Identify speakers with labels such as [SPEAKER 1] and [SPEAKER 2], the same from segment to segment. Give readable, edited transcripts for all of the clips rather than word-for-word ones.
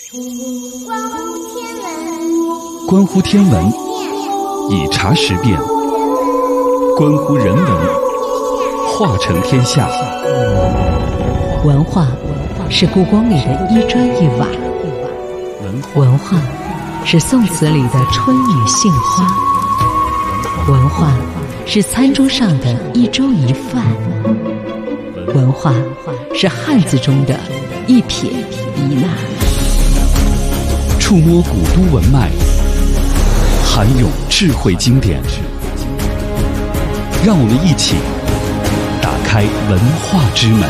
[SPEAKER 1] 关乎天文，以茶识变；关乎人文，化成天下。
[SPEAKER 2] 文化是故宫里的一砖一瓦，文化是宋词里的春雨杏花，文化是餐桌上的一粥一饭，文化是汉字中的一撇一捺。
[SPEAKER 1] 触摸古都文脉，涵咏智慧经典，让我们一起打开文化之门。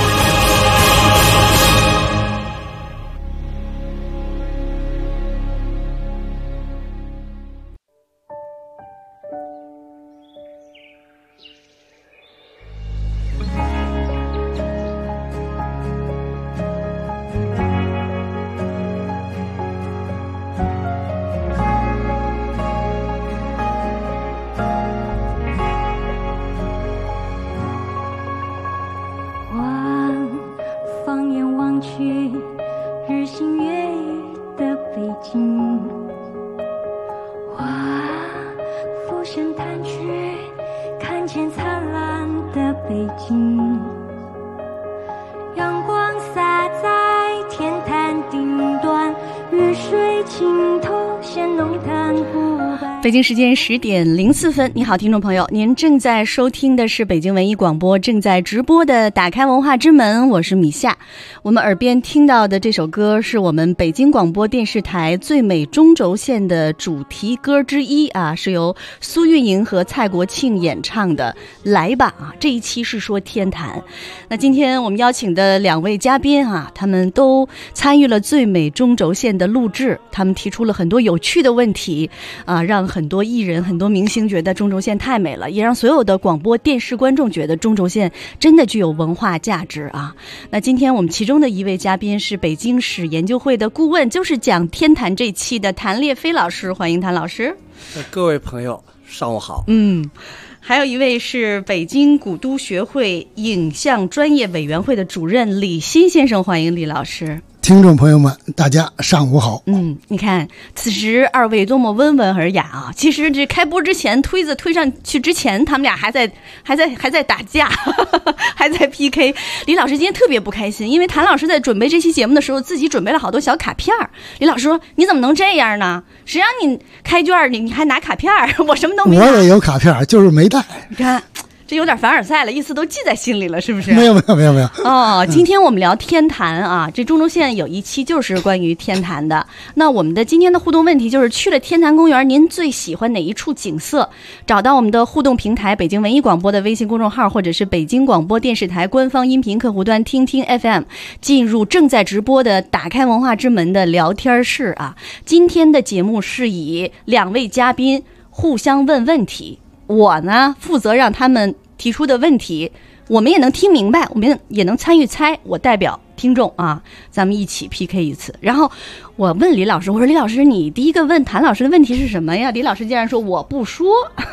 [SPEAKER 3] 北京时间10点04分，你好，听众朋友，您正在收听的是北京文艺广播正在直播的打开文化之门，我是米夏。我们耳边听到的这首歌是我们北京广播电视台最美中轴线的主题歌之一啊，是由苏运莹和蔡国庆演唱的来吧啊。这一期是说天坛，那今天我们邀请的两位嘉宾啊，他们都参与了最美中轴线的录制，他们提出了很多有趣的问题啊，让很多艺人很多明星觉得中轴线太美了，也让所有的广播电视观众觉得中轴线真的具有文化价值啊。那今天我们其中的一位嘉宾是北京史研究会的顾问，就是讲天坛这期的谭烈飞老师，欢迎谭老师。
[SPEAKER 4] 各位朋友上午好。
[SPEAKER 3] 还有一位是北京古都学会影像专业委员会的主任李欣先生，欢迎李老师。
[SPEAKER 5] 听众朋友们，大家上午好。
[SPEAKER 3] 你看，此时二位多么温文尔雅啊！其实这开播之前，推子推上去之前，他们俩还在打架，还在 PK。李老师今天特别不开心，因为谭老师在准备这期节目的时候，自己准备了好多小卡片。李老师说：“你怎么能这样呢？谁让你开卷你还拿卡片？我什么都没拿。”
[SPEAKER 5] 我也有卡片，就是没带。
[SPEAKER 3] 你看。这有点凡尔赛了，意思都记在心里了，是不是？
[SPEAKER 5] 没有。
[SPEAKER 3] 哦，今天我们聊天坛啊，这中轴线有一期就是关于天坛的。那我们的今天的互动问题就是，去了天坛公园，您最喜欢哪一处景色？找到我们的互动平台北京文艺广播的微信公众号，或者是北京广播电视台官方音频客户端听听 FM， 进入正在直播的打开文化之门的聊天室啊。今天的节目是以两位嘉宾互相问问题。我呢负责让他们提出的问题我们也能听明白，我们也能参与猜，我代表听众啊，咱们一起 PK 一次。然后我问李老师，我说李老师，你第一个问谭老师的问题是什么呀？李老师竟然说我不说。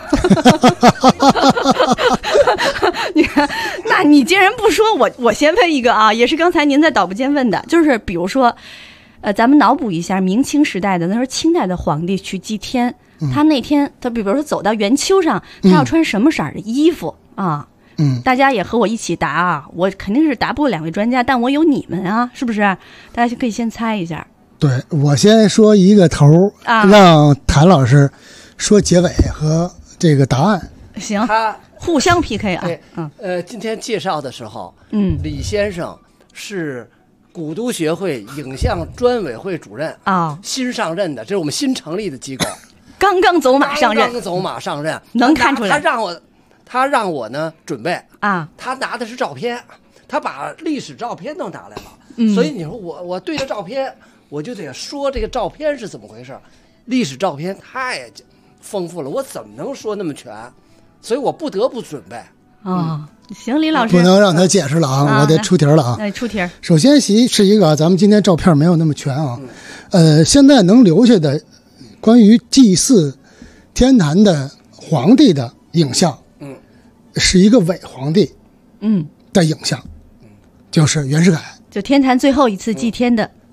[SPEAKER 3] 你看，那你既然不说，我先问一个啊，也是刚才您在导播间问的，就是比如说咱们脑补一下明清时代的那时候清代的皇帝去祭天，他那天他比如说走到圆丘上，他要穿什么色的衣服啊？大家也和我一起答啊，我肯定是答不过两位专家，但我有你们啊，是不是？大家可以先猜一下。
[SPEAKER 5] 对，我先说一个头啊，让谭老师说结尾和这个答案。
[SPEAKER 3] 行，他互相 PK 啊。
[SPEAKER 4] 对，今天介绍的时候，李先生是古都学会影像专委会主任啊，新上任的，这是我们新成立的机构，
[SPEAKER 3] 刚刚走马上任，能看出来。
[SPEAKER 4] 他让我呢准备
[SPEAKER 3] 啊，
[SPEAKER 4] 他拿的是照片，他把历史照片都拿来了，所以你说我对着照片，我就得说这个照片是怎么回事。历史照片太丰富了，我怎么能说那么全？所以我不得不准备。
[SPEAKER 3] 行，李老师
[SPEAKER 5] 不能让他解释了啊，我得出题了啊。
[SPEAKER 3] 出题。
[SPEAKER 5] 首先是一个咱们今天照片没有那么全啊，现在能留下的关于祭祀天坛的皇帝的影像，是一个伪皇帝的影像，就是袁世凯，
[SPEAKER 3] 就天坛最后一次祭天的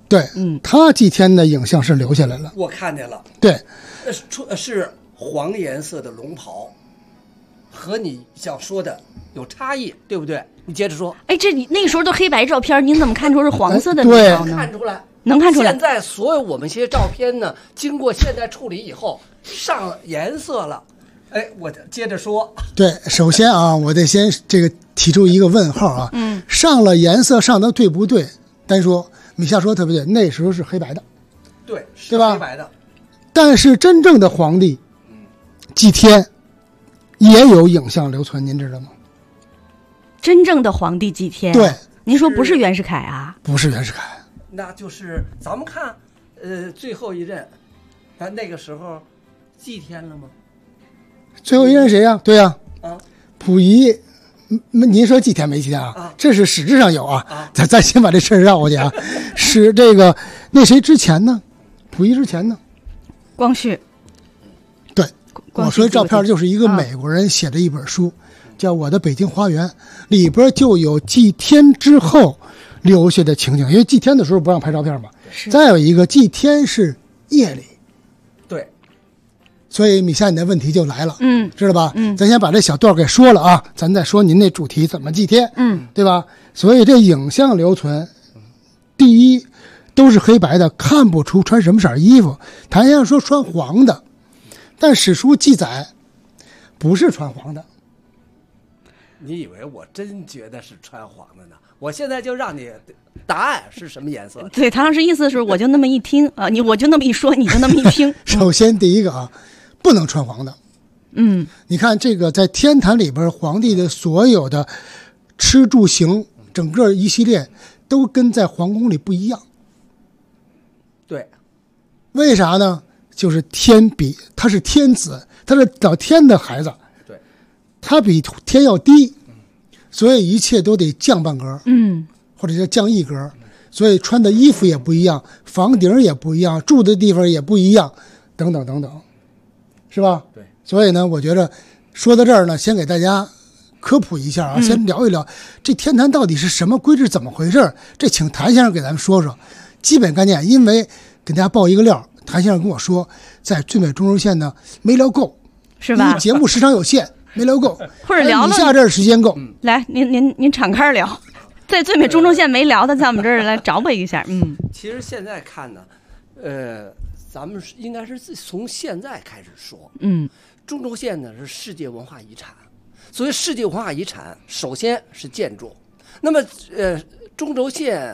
[SPEAKER 5] 对，他祭天的影像是留下来了，
[SPEAKER 4] 我看见了。
[SPEAKER 5] 对，
[SPEAKER 4] 是黄颜色的龙袍，和你想说的有差异，对不对？你接着说。
[SPEAKER 3] 哎，这你那时候都黑白照片，您怎么看出是黄色的
[SPEAKER 5] 对
[SPEAKER 3] 龙袍呢？
[SPEAKER 4] 看出来，
[SPEAKER 3] 能看出来。
[SPEAKER 4] 现在所有我们这些照片呢，经过现代处理以后上颜色了。哎，我接着说。
[SPEAKER 5] 对，首先啊，我得先这个提出一个问号啊，上了颜色上的对不对？单说米夏说特别对，那时候是黑白的，
[SPEAKER 4] 对，是
[SPEAKER 5] 对吧？
[SPEAKER 4] 黑白的。
[SPEAKER 5] 但是真正的皇帝祭天也有影像留存，您知道吗？
[SPEAKER 3] 真正的皇帝祭天，
[SPEAKER 5] 对，
[SPEAKER 3] 您说不是袁世凯啊？
[SPEAKER 5] 不是袁世凯，
[SPEAKER 4] 那就是咱们看，最后一任，那个时候祭天了吗？
[SPEAKER 5] 最后一任谁呀？对呀，
[SPEAKER 4] 啊，
[SPEAKER 5] 溥仪。您说祭天没祭天啊？这是史志上有啊。咱先把这事儿绕过去啊。是这个那谁之前呢？溥仪之前呢？
[SPEAKER 3] 光绪。
[SPEAKER 5] 对，我说照片就是一个美国人写的一本书，叫《我的北京花园》，里边就有祭天之后留下的情景。因为祭天的时候不让拍照片嘛。再有一个祭天是夜里。
[SPEAKER 4] 对。
[SPEAKER 5] 所以米夏，你的问题就来了，知道吧？
[SPEAKER 3] 咱
[SPEAKER 5] 先把这小段给说了啊，咱再说您那主题怎么祭天，对吧？所以这影像留存，第一都是黑白的，看不出穿什么色衣服。谭先生说穿黄的，但史书记载不是穿黄的。
[SPEAKER 4] 你以为我真觉得是穿黄的呢？我现在就让你答案是什么颜色？
[SPEAKER 3] 对，谭老师意思是我就那么一听啊，我就那么一说，你就那么一听。
[SPEAKER 5] 首先第一个啊，不能穿黄的。你看这个在天坛里边，皇帝的所有的吃住行，整个一系列都跟在皇宫里不一样。
[SPEAKER 4] 对，
[SPEAKER 5] 为啥呢？就是他是天子，他是老天的孩子，
[SPEAKER 4] 对，
[SPEAKER 5] 他比天要低，所以一切都得降半格，或者叫降一格，所以穿的衣服也不一样，房顶也不一样，住的地方也不一样，等等等等，是吧？
[SPEAKER 4] 对。
[SPEAKER 5] 所以呢，我觉得说到这儿呢，先给大家科普一下啊，先聊一聊这天坛到底是什么规制，怎么回事？这请谭先生给咱们说说基本概念。因为给大家爆一个料，谭先生跟我说，在最美中轴线呢没聊够，
[SPEAKER 3] 是吧？
[SPEAKER 5] 因为节目时长有限，没聊够，
[SPEAKER 3] 或者聊了
[SPEAKER 5] 以下这儿时间够。
[SPEAKER 3] 来，您敞开聊，在最美中轴线没聊的，在我们这儿来找补一下。
[SPEAKER 4] 其实现在看呢，咱们应该是从现在开始说。中轴线呢是世界文化遗产，所谓世界文化遗产，首先是建筑。那么中轴线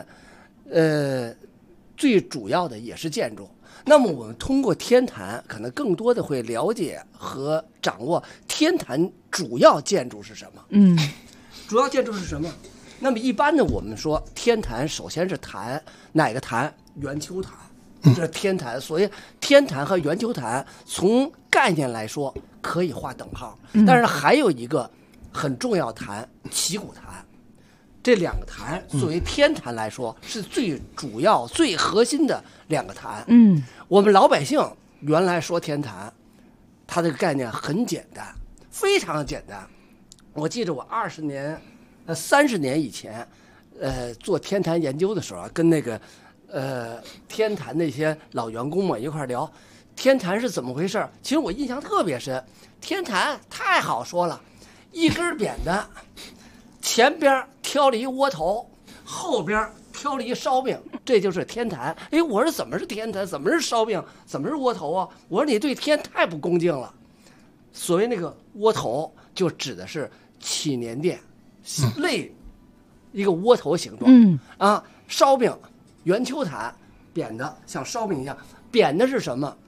[SPEAKER 4] 最主要的也是建筑。那么我们通过天坛，可能更多的会了解和掌握天坛主要建筑是什么。主要建筑是什么？那么一般的我们说天坛，首先是坛，哪个坛？圆丘坛。这是天坛，所以天坛和圆丘坛从概念来说可以划等号，但是还有一个很重要坛，旗鼓坛。这两个坛作为天坛来说是最主要、最核心的两个坛。我们老百姓原来说天坛，它这个概念很简单，非常简单。我记得我30年以前，做天坛研究的时候，跟那个天坛那些老员工们一块聊，天坛是怎么回事？其实我印象特别深。天坛太好说了，一根扁担，前边挑了一窝头，后边挑了一烧饼，这就是天坛。哎，我说怎么是天坛？怎么是烧饼？怎么是窝头啊？我说你对天太不恭敬了。所谓那个窝头，就指的是祈年殿，类一个窝头形状。烧饼。圆丘坛扁的像烧饼一样，扁的是什么？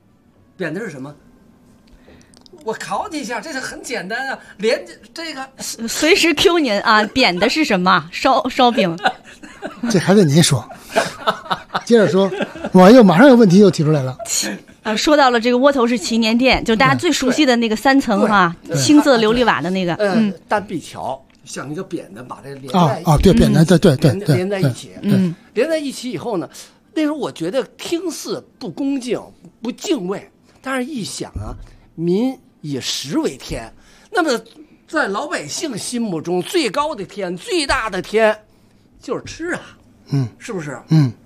[SPEAKER 4] 我考你一下，这个很简单啊，连这个
[SPEAKER 3] 随时 Q 您啊，扁的是什么？烧饼。
[SPEAKER 5] 这还得您说，接着说，我又马上有问题又提出来了。
[SPEAKER 3] 说到了这个窝头是祈年殿，就大家最熟悉的那个3层青色琉璃瓦的那个，
[SPEAKER 4] 单壁桥。像一个扁担把这连在一起
[SPEAKER 5] 对扁担，对
[SPEAKER 4] 连在一起，连在一起以后呢，那时候我觉得听似不恭敬、不敬畏，但是一想啊，民以食为天，那么在老百姓心目中最高的天、最大的天就是吃啊，是不是？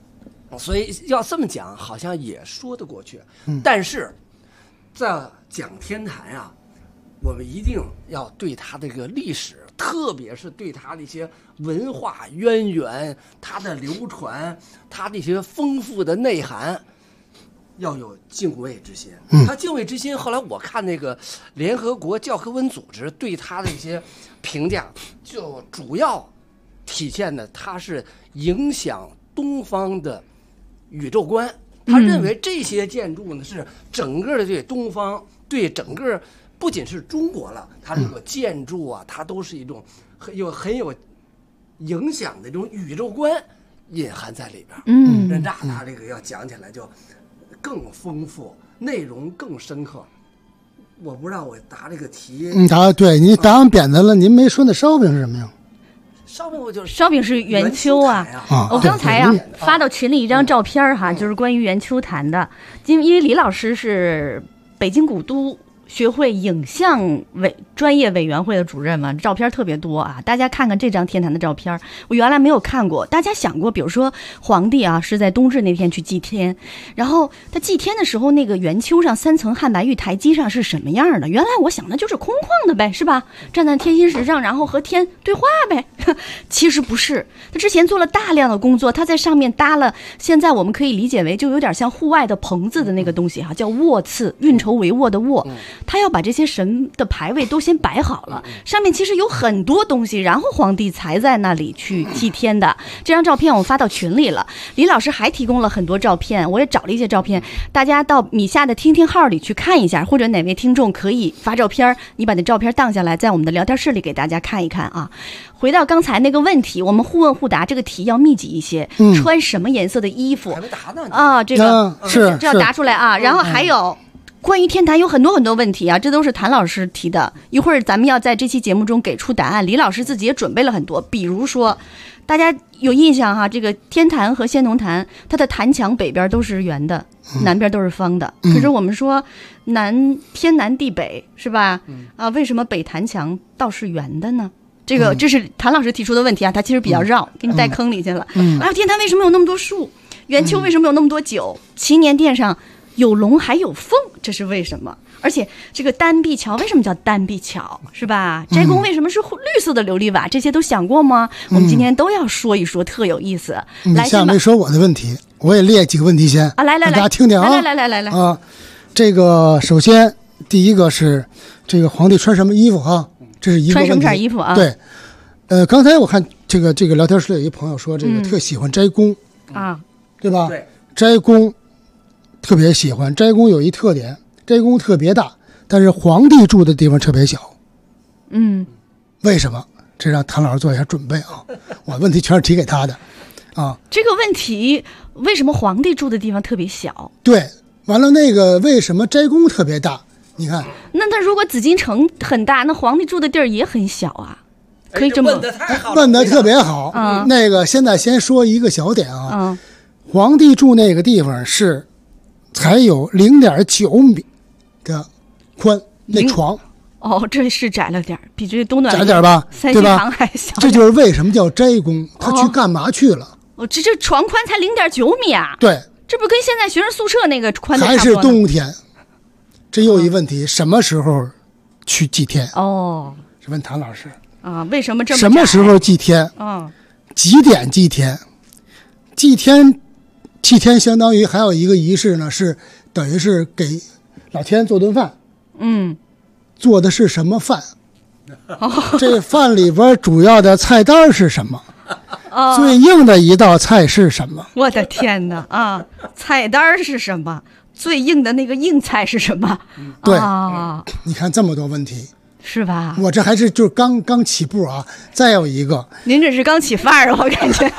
[SPEAKER 4] 所以要这么讲，好像也说得过去。但是在讲天坛啊，我们一定要对它这个历史，特别是对它的一些文化渊源、它的流传、它这些丰富的内涵，要有敬畏之心。它敬畏之心，后来我看那个联合国教科文组织对它的一些评价，就主要体现的它是影响东方的宇宙观。他认为这些建筑呢是整个的对东方，对整个不仅是中国了，它这个建筑啊，它都是一种很有影响的这种宇宙观隐含在里边。那他这个要讲起来就更丰富，内容更深刻。我不知道我答这个题，
[SPEAKER 5] 对你答完扁担了，您没说那烧饼是什么呀？
[SPEAKER 3] 烧饼是圆丘啊！我刚才发到群里一张照片哈，就是关于圆丘坛的。因为李老师是北京古都学会影像专业委员会的主任嘛，照片特别多啊，大家看看这张天坛的照片，我原来没有看过。大家想过，比如说皇帝啊是在冬至那天去祭天，然后他祭天的时候，那个圆丘上3层汉白玉台基上是什么样的？原来我想的就是空旷的呗，是吧？站在天心石上，然后和天对话呗。其实不是，他之前做了大量的工作，他在上面搭了，现在我们可以理解为就有点像户外的棚子的那个东西哈，叫卧次，运筹帷幄的卧。他要把这些神的牌位都先摆好了，上面其实有很多东西，然后皇帝才在那里去祭天的。这张照片我发到群里了，李老师还提供了很多照片，我也找了一些照片，大家到米夏的听听号里去看一下，或者哪位听众可以发照片，你把那照片当下来，在我们的聊天室里给大家看一看啊。回到刚才那个问题，我们互问互答，这个题要密集一些。穿什么颜色的衣服啊？这个这要答出来啊。然后还有关于天坛有很多很多问题啊，这都是谭老师提的。一会儿咱们要在这期节目中给出答案，李老师自己也准备了很多。比如说，大家有印象哈，这个天坛和先农坛，它的坛墙北边都是圆的，南边都是方的。可是我们说天南地北是吧？为什么北坛墙倒是圆的呢？这是谭老师提出的问题啊，他其实比较绕，给你带坑里去了。然后天坛为什么有那么多树？圆丘为什么有那么多酒？祈年殿上有龙还有凤，这是为什么？而且这个单壁桥为什么叫单壁桥，是吧？斋宫为什么是绿色的琉璃瓦？这些都想过吗？我们今天都要说一说，特有意思。来，
[SPEAKER 5] 下没说我的问题，我也列几个问题先
[SPEAKER 3] 啊，来，
[SPEAKER 5] 大家听听啊，
[SPEAKER 3] 来
[SPEAKER 5] 啊，这个首先第一个是这个皇帝穿什么衣服哈？这是一个问题。穿
[SPEAKER 3] 什么色衣服啊？
[SPEAKER 5] 对，刚才我看这个聊天室里有一朋友说，这个特喜欢斋宫
[SPEAKER 3] 啊，
[SPEAKER 5] 对吧？
[SPEAKER 4] 对，
[SPEAKER 5] 斋宫特别喜欢。斋宫有一特点，斋宫特别大，但是皇帝住的地方特别小。为什么？这让谭老师做一下准备啊！我问题全是提给他的啊。
[SPEAKER 3] 这个问题，为什么皇帝住的地方特别小？
[SPEAKER 5] 对，完了那个为什么斋宫特别大？你看，
[SPEAKER 3] 那如果紫禁城很大，那皇帝住的地儿也很小啊，可以这么
[SPEAKER 5] 问得特别好。那个现在先说一个小点啊，皇帝住那个地方是才有0.9米的宽，那床。
[SPEAKER 3] 这是窄了点，比这东暖
[SPEAKER 5] 窄点吧，
[SPEAKER 3] 三希堂还小。
[SPEAKER 5] 这就是为什么叫斋宫，他去干嘛去了？
[SPEAKER 3] 这床宽才0.9米啊！
[SPEAKER 5] 对，
[SPEAKER 3] 这不跟现在学生宿舍那个宽的
[SPEAKER 5] 还是冬天？这又一问题，什么时候去祭天？是问谭老师
[SPEAKER 3] 啊？为什么这么窄？
[SPEAKER 5] 什么时候祭天？几点祭天？祭天相当于还有一个仪式呢，是等于是给老天做顿饭。做的是什么饭？这饭里边主要的菜单是什么？最硬的一道菜是什么？
[SPEAKER 3] 我的天哪啊！菜单是什么？最硬的那个硬菜是什么？
[SPEAKER 5] 对，你看这么多问题，
[SPEAKER 3] 是吧？
[SPEAKER 5] 我这还是就是刚起步啊。再有一个，
[SPEAKER 3] 您这是刚起范儿，我感觉。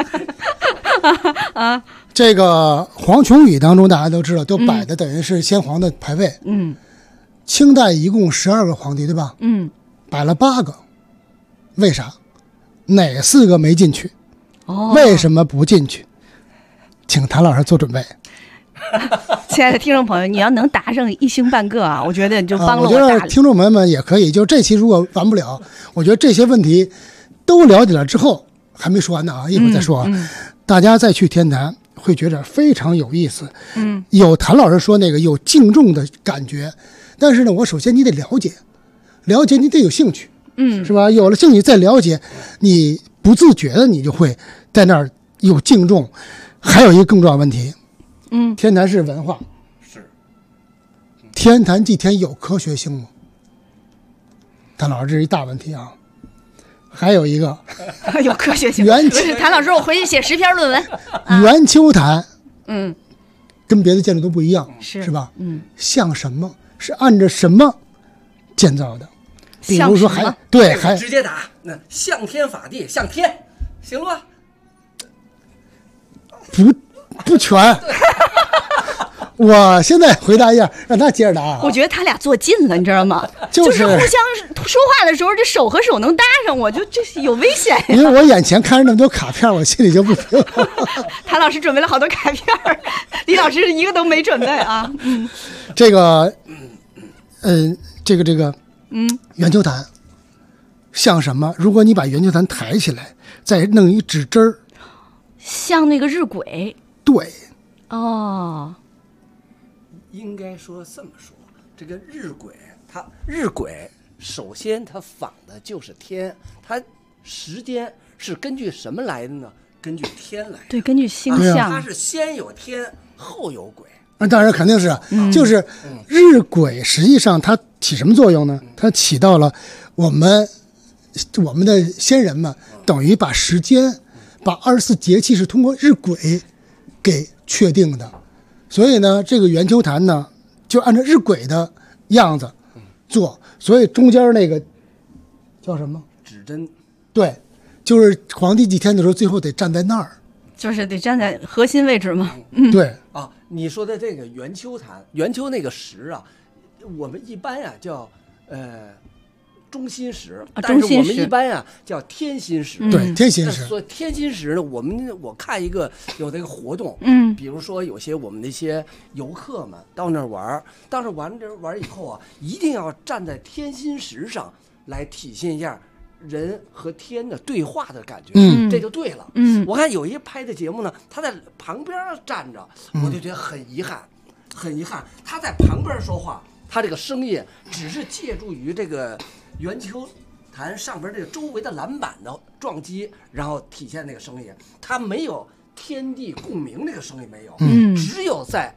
[SPEAKER 5] 这个黄琼宇当中大家都知道，都摆的等于是先皇的牌位。清代一共12个皇帝，对吧？摆了8个，为啥？哪4个没进去？为什么不进去？请谭老师做准备。
[SPEAKER 3] 亲爱的听众朋友，你要能答上1星半个啊，我觉得你就帮了我大了。
[SPEAKER 5] 我觉得听众朋友们也可以，就这期如果完不了，我觉得这些问题都了解了之后，还没说完呢啊，一会儿再说啊。大家再去天坛， 会觉得非常有意思。有谭老师说那个有敬重的感觉，但是呢，我首先你得了解你得有兴趣，是吧？有了兴趣再了解，你不自觉的你就会在那儿有敬重。还有一个更重要的问题，天坛是文化，
[SPEAKER 4] 是
[SPEAKER 5] 天坛祭天有科学性吗？谭老师，这是一大问题啊。还有一个
[SPEAKER 3] 有科学性。
[SPEAKER 5] 圆
[SPEAKER 3] 不是谭老师，我回去写10篇论文。
[SPEAKER 5] 圆丘坛，跟别的建筑都不一样，是吧？像什么？是按照什么建造的？比如说还
[SPEAKER 4] 直接答，那向天法地，向天，行了吧？
[SPEAKER 5] 不全。我现在回答一下，让他接着答啊。
[SPEAKER 3] 我觉得他俩做近了，你知道吗？
[SPEAKER 5] 就是
[SPEAKER 3] 互相说话的时候，这手和手能搭上，我就这有危险。
[SPEAKER 5] 因为我眼前看着那么多卡片，我心里就不平衡。
[SPEAKER 3] 谭老师准备了好多卡片，李老师一个都没准备啊。
[SPEAKER 5] 这个，圆球坛像什么？如果你把圆球坛抬起来，再弄一指针儿，
[SPEAKER 3] 像那个日晷。
[SPEAKER 5] 对。
[SPEAKER 3] 哦。
[SPEAKER 4] 应该说这么说，这个日晷首先它仿的就是天，它时间是根据什么来的呢？根据天来的。
[SPEAKER 3] 对，根据星象。
[SPEAKER 4] 它是先有天后有晷。
[SPEAKER 5] 那当然肯定是，就是日晷实际上它起什么作用呢？它起到了我们的先人们等于把时间，把24节气是通过日晷给确定的。所以呢，这个圆球坛呢，就按照日晷的样子做，所以中间那个叫什么
[SPEAKER 4] 指针？
[SPEAKER 5] 对，就是皇帝祭天的时候，最后得站在那儿，
[SPEAKER 3] 就是得站在核心位置嘛。
[SPEAKER 5] 对
[SPEAKER 4] 啊，你说的这个圆丘坛，圆丘那个石啊，我们一般叫中心石，但是我们一般叫天心石。
[SPEAKER 5] 对，天心石。
[SPEAKER 4] 所以天心石呢，我看有这个活动，比如说有些我们那些游客们到那儿玩以后啊，一定要站在天心石上来体现一下人和天的对话的感觉，这就对了。我看有一拍的节目呢，他在旁边站着，我就觉得很遗憾，他在旁边说话，他这个声音只是借助于这个圆球坛上边这个周围的篮板的撞击，然后体现那个声音，它没有天地共鸣那个声音没有，只有在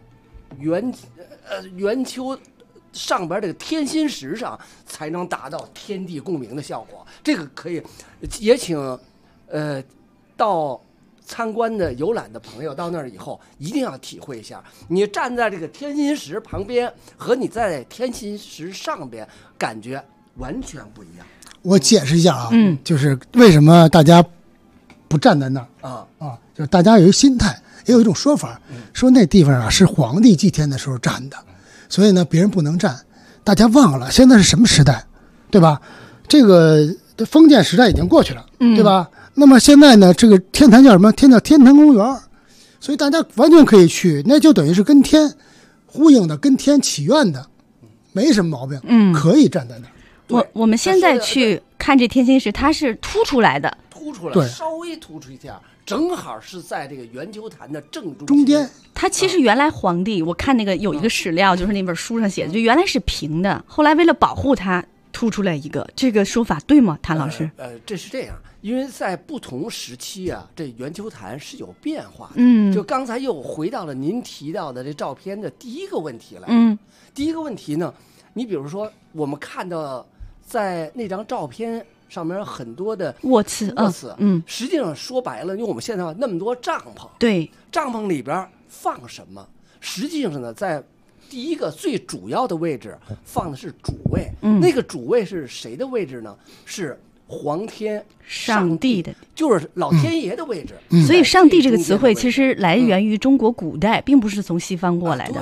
[SPEAKER 4] 圆球上边这个天心石上才能达到天地共鸣的效果。这个可以也请到参观的游览的朋友到那儿以后一定要体会一下，你站在这个天心石旁边和你在天心石上边感觉完全不一样。
[SPEAKER 5] 我解释一下啊，就是为什么大家不站在那儿就是大家有一心态，也有一种说法，说那地方啊是皇帝祭天的时候站的，所以呢别人不能站。大家忘了现在是什么时代，对吧？这个封建时代已经过去了，对吧？那么现在呢，这个天坛叫什么？叫天坛公园，所以大家完全可以去，那就等于是跟天呼应的，跟天祈愿的，没什么毛病，可以站在那儿。
[SPEAKER 3] 我们现在去看这天心石，它是凸出来的，
[SPEAKER 4] 稍微凸出一下，正好是在这个圆球坛的正
[SPEAKER 5] 中间。
[SPEAKER 3] 它其实原来皇帝，我看那个有一个史料，就是那本书上写的，就原来是平的，后来为了保护它，凸出来一个，这个说法对吗，谭老师？
[SPEAKER 4] 这是这样，因为在不同时期啊，这圆球坛是有变化的。就刚才又回到了您提到的这照片的第一个问题来。第一个问题呢，你比如说我们看到在那张照片上面很多的
[SPEAKER 3] 卧次，
[SPEAKER 4] 实际上说白了，因为我们现在那么多帐篷，
[SPEAKER 3] 对，
[SPEAKER 4] 帐篷里边放什么？实际上呢，在第一个最主要的位置放的是主位，那个主位是谁的位置呢？是皇天
[SPEAKER 3] 上帝的，
[SPEAKER 4] 就是老天爷的位置。
[SPEAKER 3] 所以上帝这个词汇其实来源于中国古代，并不是从西方过来的。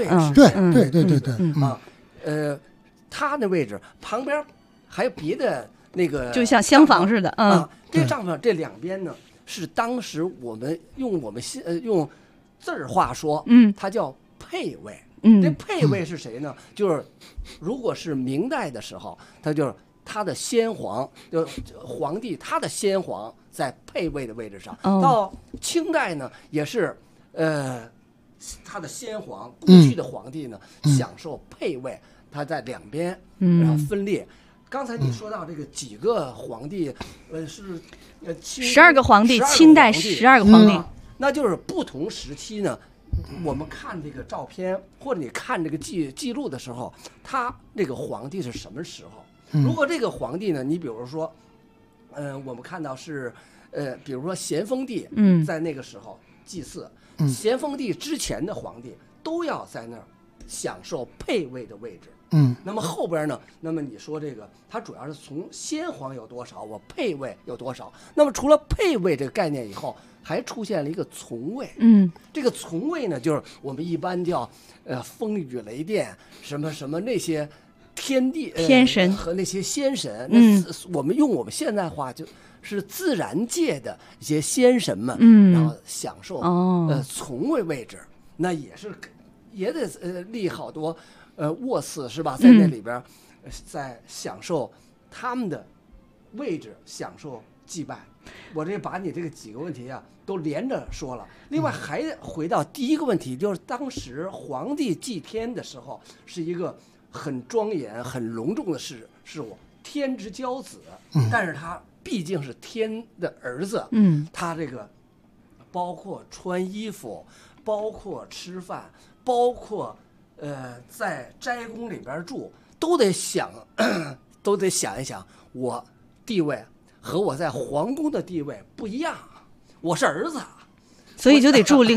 [SPEAKER 5] 对，
[SPEAKER 4] 他的位置旁边还有别的那个，
[SPEAKER 3] 就像厢房似的。
[SPEAKER 4] 这帐篷这两边呢，是当时我们用字儿话说，它叫配位。这配位是谁呢？就是如果是明代的时候，他就是他的先皇，就皇帝他的先皇在配位的位置上。到清代呢，也是他的先皇过去的皇帝呢，享受配位，他在两边然后分裂。刚才你说到这个几个皇帝，是
[SPEAKER 3] 12个皇帝，清代12个皇帝，
[SPEAKER 4] 那就是不同时期呢。我们看这个照片，或者你看这个记录的时候，他这个皇帝是什么时候？如果这个皇帝呢，你比如说，我们看到是，比如说咸丰帝，在那个时候祭祀，咸丰帝之前的皇帝都要在那儿享受配位的位置。那么后边呢？那么你说这个，它主要是从先皇有多少，我配位有多少。那么除了配位这个概念以后，还出现了一个从位。这个从位呢，就是我们一般叫风雨雷电什么什么那些天地
[SPEAKER 3] 天神
[SPEAKER 4] 和那些仙神。那我们用我们现代话就是自然界的一些仙神们，然后享受从位位置，那也得立好多。卧祀是吧，在那里边，在享受他们的位置，享受祭拜。我这把你这个几个问题啊都连着说了。另外还回到第一个问题，就是当时皇帝祭天的时候是一个很庄严、很隆重的事物，天之骄子，但是他毕竟是天的儿子，他这个包括穿衣服，包括吃饭，包括。在斋宫里边住，都得想一想，我地位和我在皇宫的地位不一样，我是儿子，
[SPEAKER 3] 所以就得住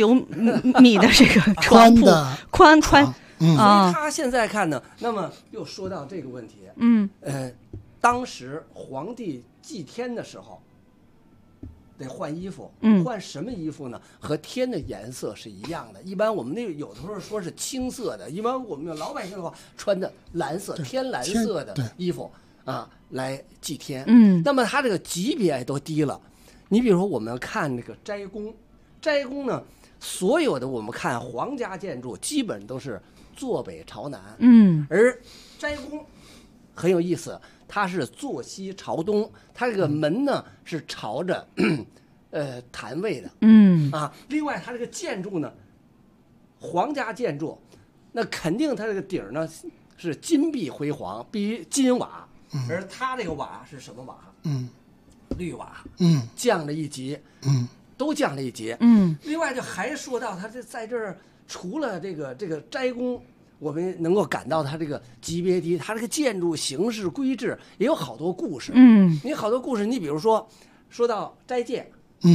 [SPEAKER 3] 0.9米的这个床铺，宽。所
[SPEAKER 4] 以他现在看呢，那么又说到这个问题，当时皇帝祭天的时候。得换衣服，换什么衣服呢？和天的颜色是一样的。一般我们有的时候说是青色的，一般我们老百姓的话穿的蓝色、天蓝色的衣服啊来祭天。那么它这个级别都低了。你比如说我们看这个斋宫呢，所有的我们看皇家建筑基本都是坐北朝南，而斋宫很有意思。它是坐西朝东，它这个门呢是朝着坛位的，另外它这个建筑呢，皇家建筑，那肯定它这个顶呢是金碧辉煌，必须金瓦，而它这个瓦是什么瓦？绿瓦，降了一级，都降了一级，另外就还说到它在这儿，除了这个斋宫。我们能够感到它这个级别低，它这个建筑形式规制也有好多故事。你好多故事，你比如说到斋戒，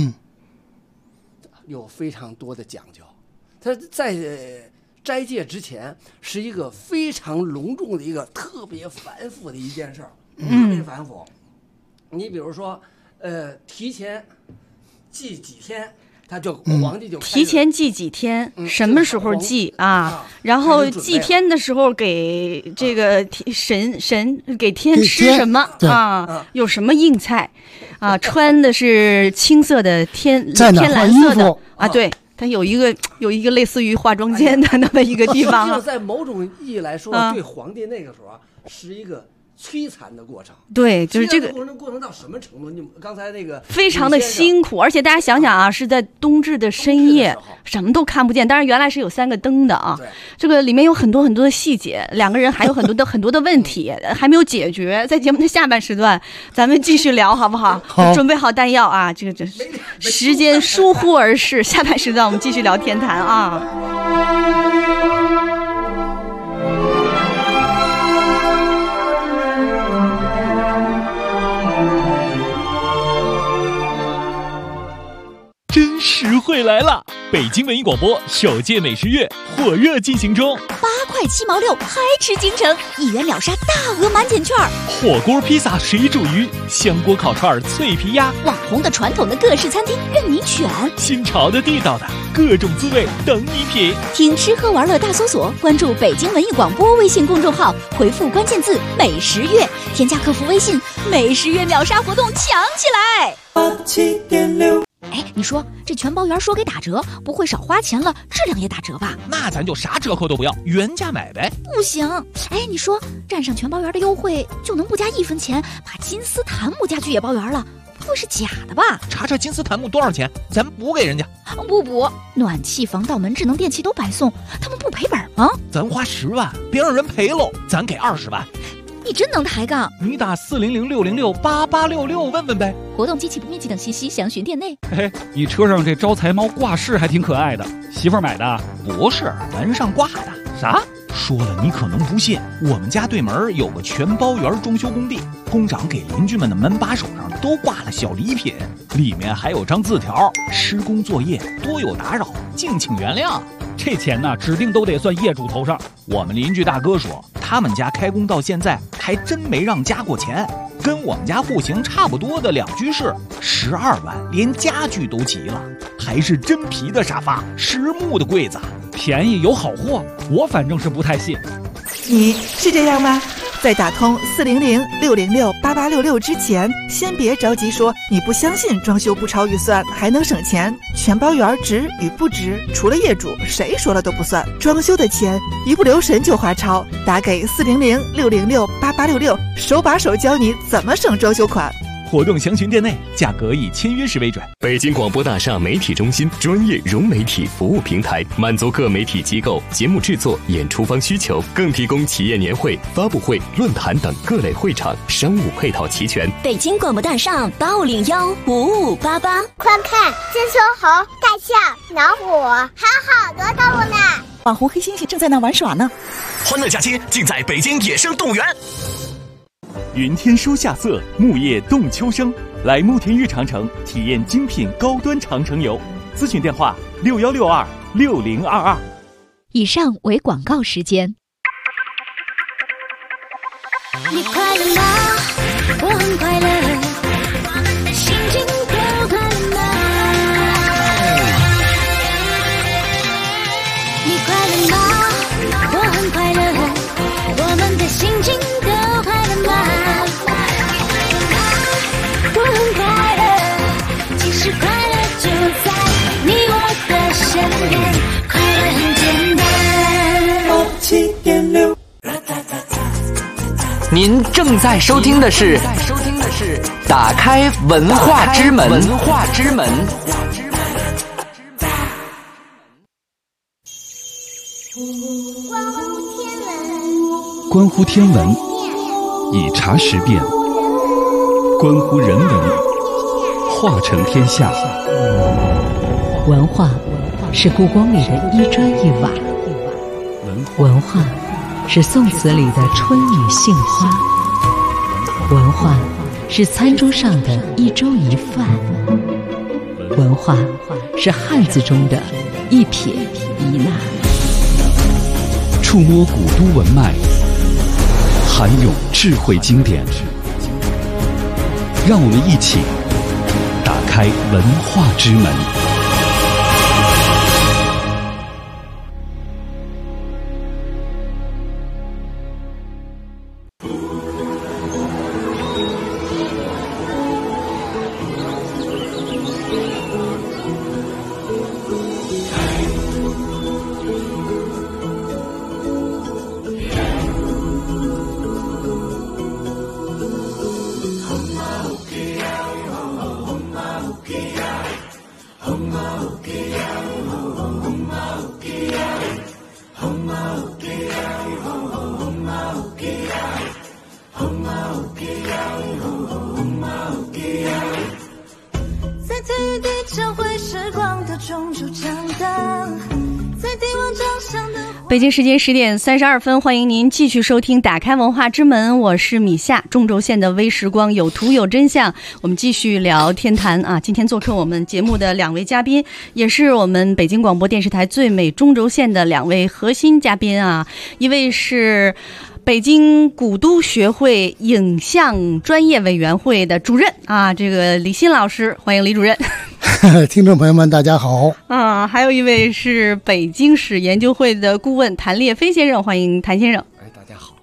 [SPEAKER 4] 有非常多的讲究。它在斋戒之前是一个非常隆重的一个特别繁复的一件事儿，特别繁复。你比如说，提前祭几天。他就皇帝就
[SPEAKER 3] 提前祭几天，什么时候祭啊？然后祭天的时候给这个神给天吃什么啊？有什么硬菜啊？穿的是青色的天蓝色的啊？对，它有一个类似于化妆间的那么一个地方。
[SPEAKER 4] 实际上，在某种意义来说，对皇帝那个时候是一个。摧残的过程，
[SPEAKER 3] 对，就是这个
[SPEAKER 4] 过程到什么程度？你刚才那个
[SPEAKER 3] 非常的辛苦，而且大家想想啊，是在冬至的深夜，什么都看不见。当然，原来是有3个灯的啊。这个里面有很多很多的细节，两个人还有很多的问题还没有解决。在节目的下半时段，咱们继续聊，好不好？
[SPEAKER 5] 好，
[SPEAKER 3] 准备好弹药啊！这个时间疏忽而逝，下半时段我们继续聊天坛啊。
[SPEAKER 1] 真实惠来了！北京文艺广播首届美食月火热进行中
[SPEAKER 6] ，8块7毛6，嗨吃京城，1元秒杀大额满减券，
[SPEAKER 1] 火锅、披萨、水煮鱼、香锅、烤串、脆皮鸭，
[SPEAKER 6] 网红的、传统的各式餐厅任你选，
[SPEAKER 1] 新潮的、地道的各种滋味等你品。
[SPEAKER 6] 听吃喝玩乐大搜索，关注北京文艺广播微信公众号，回复关键字“美食月”，添加客服微信，美食月秒杀活动抢起来！87.6。哎，你说这全包圆说给打折，不会少花钱了，质量也打折吧？
[SPEAKER 1] 那咱就啥折扣都不要，原价买呗。
[SPEAKER 6] 不行，哎，你说占上全包圆的优惠，就能不加1分钱，把金丝檀木家具也包圆了， 不是假的吧？
[SPEAKER 7] 查查金丝檀木多少钱，咱补给人家。
[SPEAKER 6] 不，暖气、防盗门、智能电器都白送，他们不赔本吗？
[SPEAKER 7] 咱花10万，别让人赔喽，咱给20万。
[SPEAKER 6] 你真能抬杠！
[SPEAKER 7] 你打400-606-8866问问呗。
[SPEAKER 6] 活动、机器不面积等信息详询店内。
[SPEAKER 1] 嘿，你车上这招财猫挂饰还挺可爱的，媳妇儿买的？
[SPEAKER 7] 不是，门上挂的。
[SPEAKER 1] 啥？
[SPEAKER 7] 说了你可能不信，我们家对门有个全包园装修工地，工长给邻居们的门把手上都挂了小礼品，里面还有张字条：施工作业多有打扰，敬请原谅。
[SPEAKER 1] 这钱呢，指定都得算业主头上。
[SPEAKER 7] 我们邻居大哥说，他们家开工到现在还真没让加过钱，跟我们家户型差不多的2居室，12万连家具都齐了，还是真皮的沙发，实木的柜子，
[SPEAKER 1] 便宜有好货，我反正是不太信。
[SPEAKER 8] 你是这样吗？在打通400-606-8866之前，先别着急说你不相信装修不超预算还能省钱，全包园值与不值，除了业主谁说了都不算。装修的钱一不留神就花超，打给400-606-8866，手把手教你怎么省装修款。
[SPEAKER 7] 活动详询店内，价格以签约时为准。
[SPEAKER 9] 北京广播大厦媒体中心专业融媒体服务平台，满足各媒体机构节目制作、演出方需求，更提供企业年会、发布会、论坛等各类会场，商务配套齐全。
[SPEAKER 10] 北京广播大厦8515588，
[SPEAKER 11] 快看，金丝猴、大象、老虎，还有好多动物呢。
[SPEAKER 8] 网红黑猩猩正在那玩耍呢。
[SPEAKER 9] 欢乐假期尽在北京野生动物园。
[SPEAKER 12] 云天书夏色，木叶动秋声。来慕田峪长城体验精品高端长城游，咨询电话61626022。
[SPEAKER 6] 以上为广告时间。
[SPEAKER 10] 你快乐吗？我很快乐，心情都快乐吗？你快乐吗？我很快乐，我们的心情都快乐吗？我很快乐，其实快乐就在你我的身边，快乐很简单。
[SPEAKER 13] 7.6。您正在收听的是打开文化之门。
[SPEAKER 1] 关乎天文，以茶识变；关乎人文，化成天下。
[SPEAKER 2] 文化是故宫里的一砖一瓦，文化是宋词里的春雨杏花，文化是餐桌上的一粥一饭，文化是汉字中的一撇一捺。
[SPEAKER 1] 触摸古都文脉，涵咏智慧经典，让我们一起打开文化之门。
[SPEAKER 3] 北京时间10点32分，欢迎您继续收听打开文化之门，我是米夏。中轴线的微时光，有图有真相，我们继续聊天坛啊。今天做客我们节目的2位嘉宾，也是我们北京广播电视台最美中轴线的2位核心嘉宾啊。一位是北京古都学会影像专业委员会的主任啊，这个李欣老师，欢迎李主任。
[SPEAKER 5] 听众朋友们大家好
[SPEAKER 3] 啊，还有一位是北京史研究会的顾问谭烈飞先生，欢迎谭先生。
[SPEAKER 4] 大家好。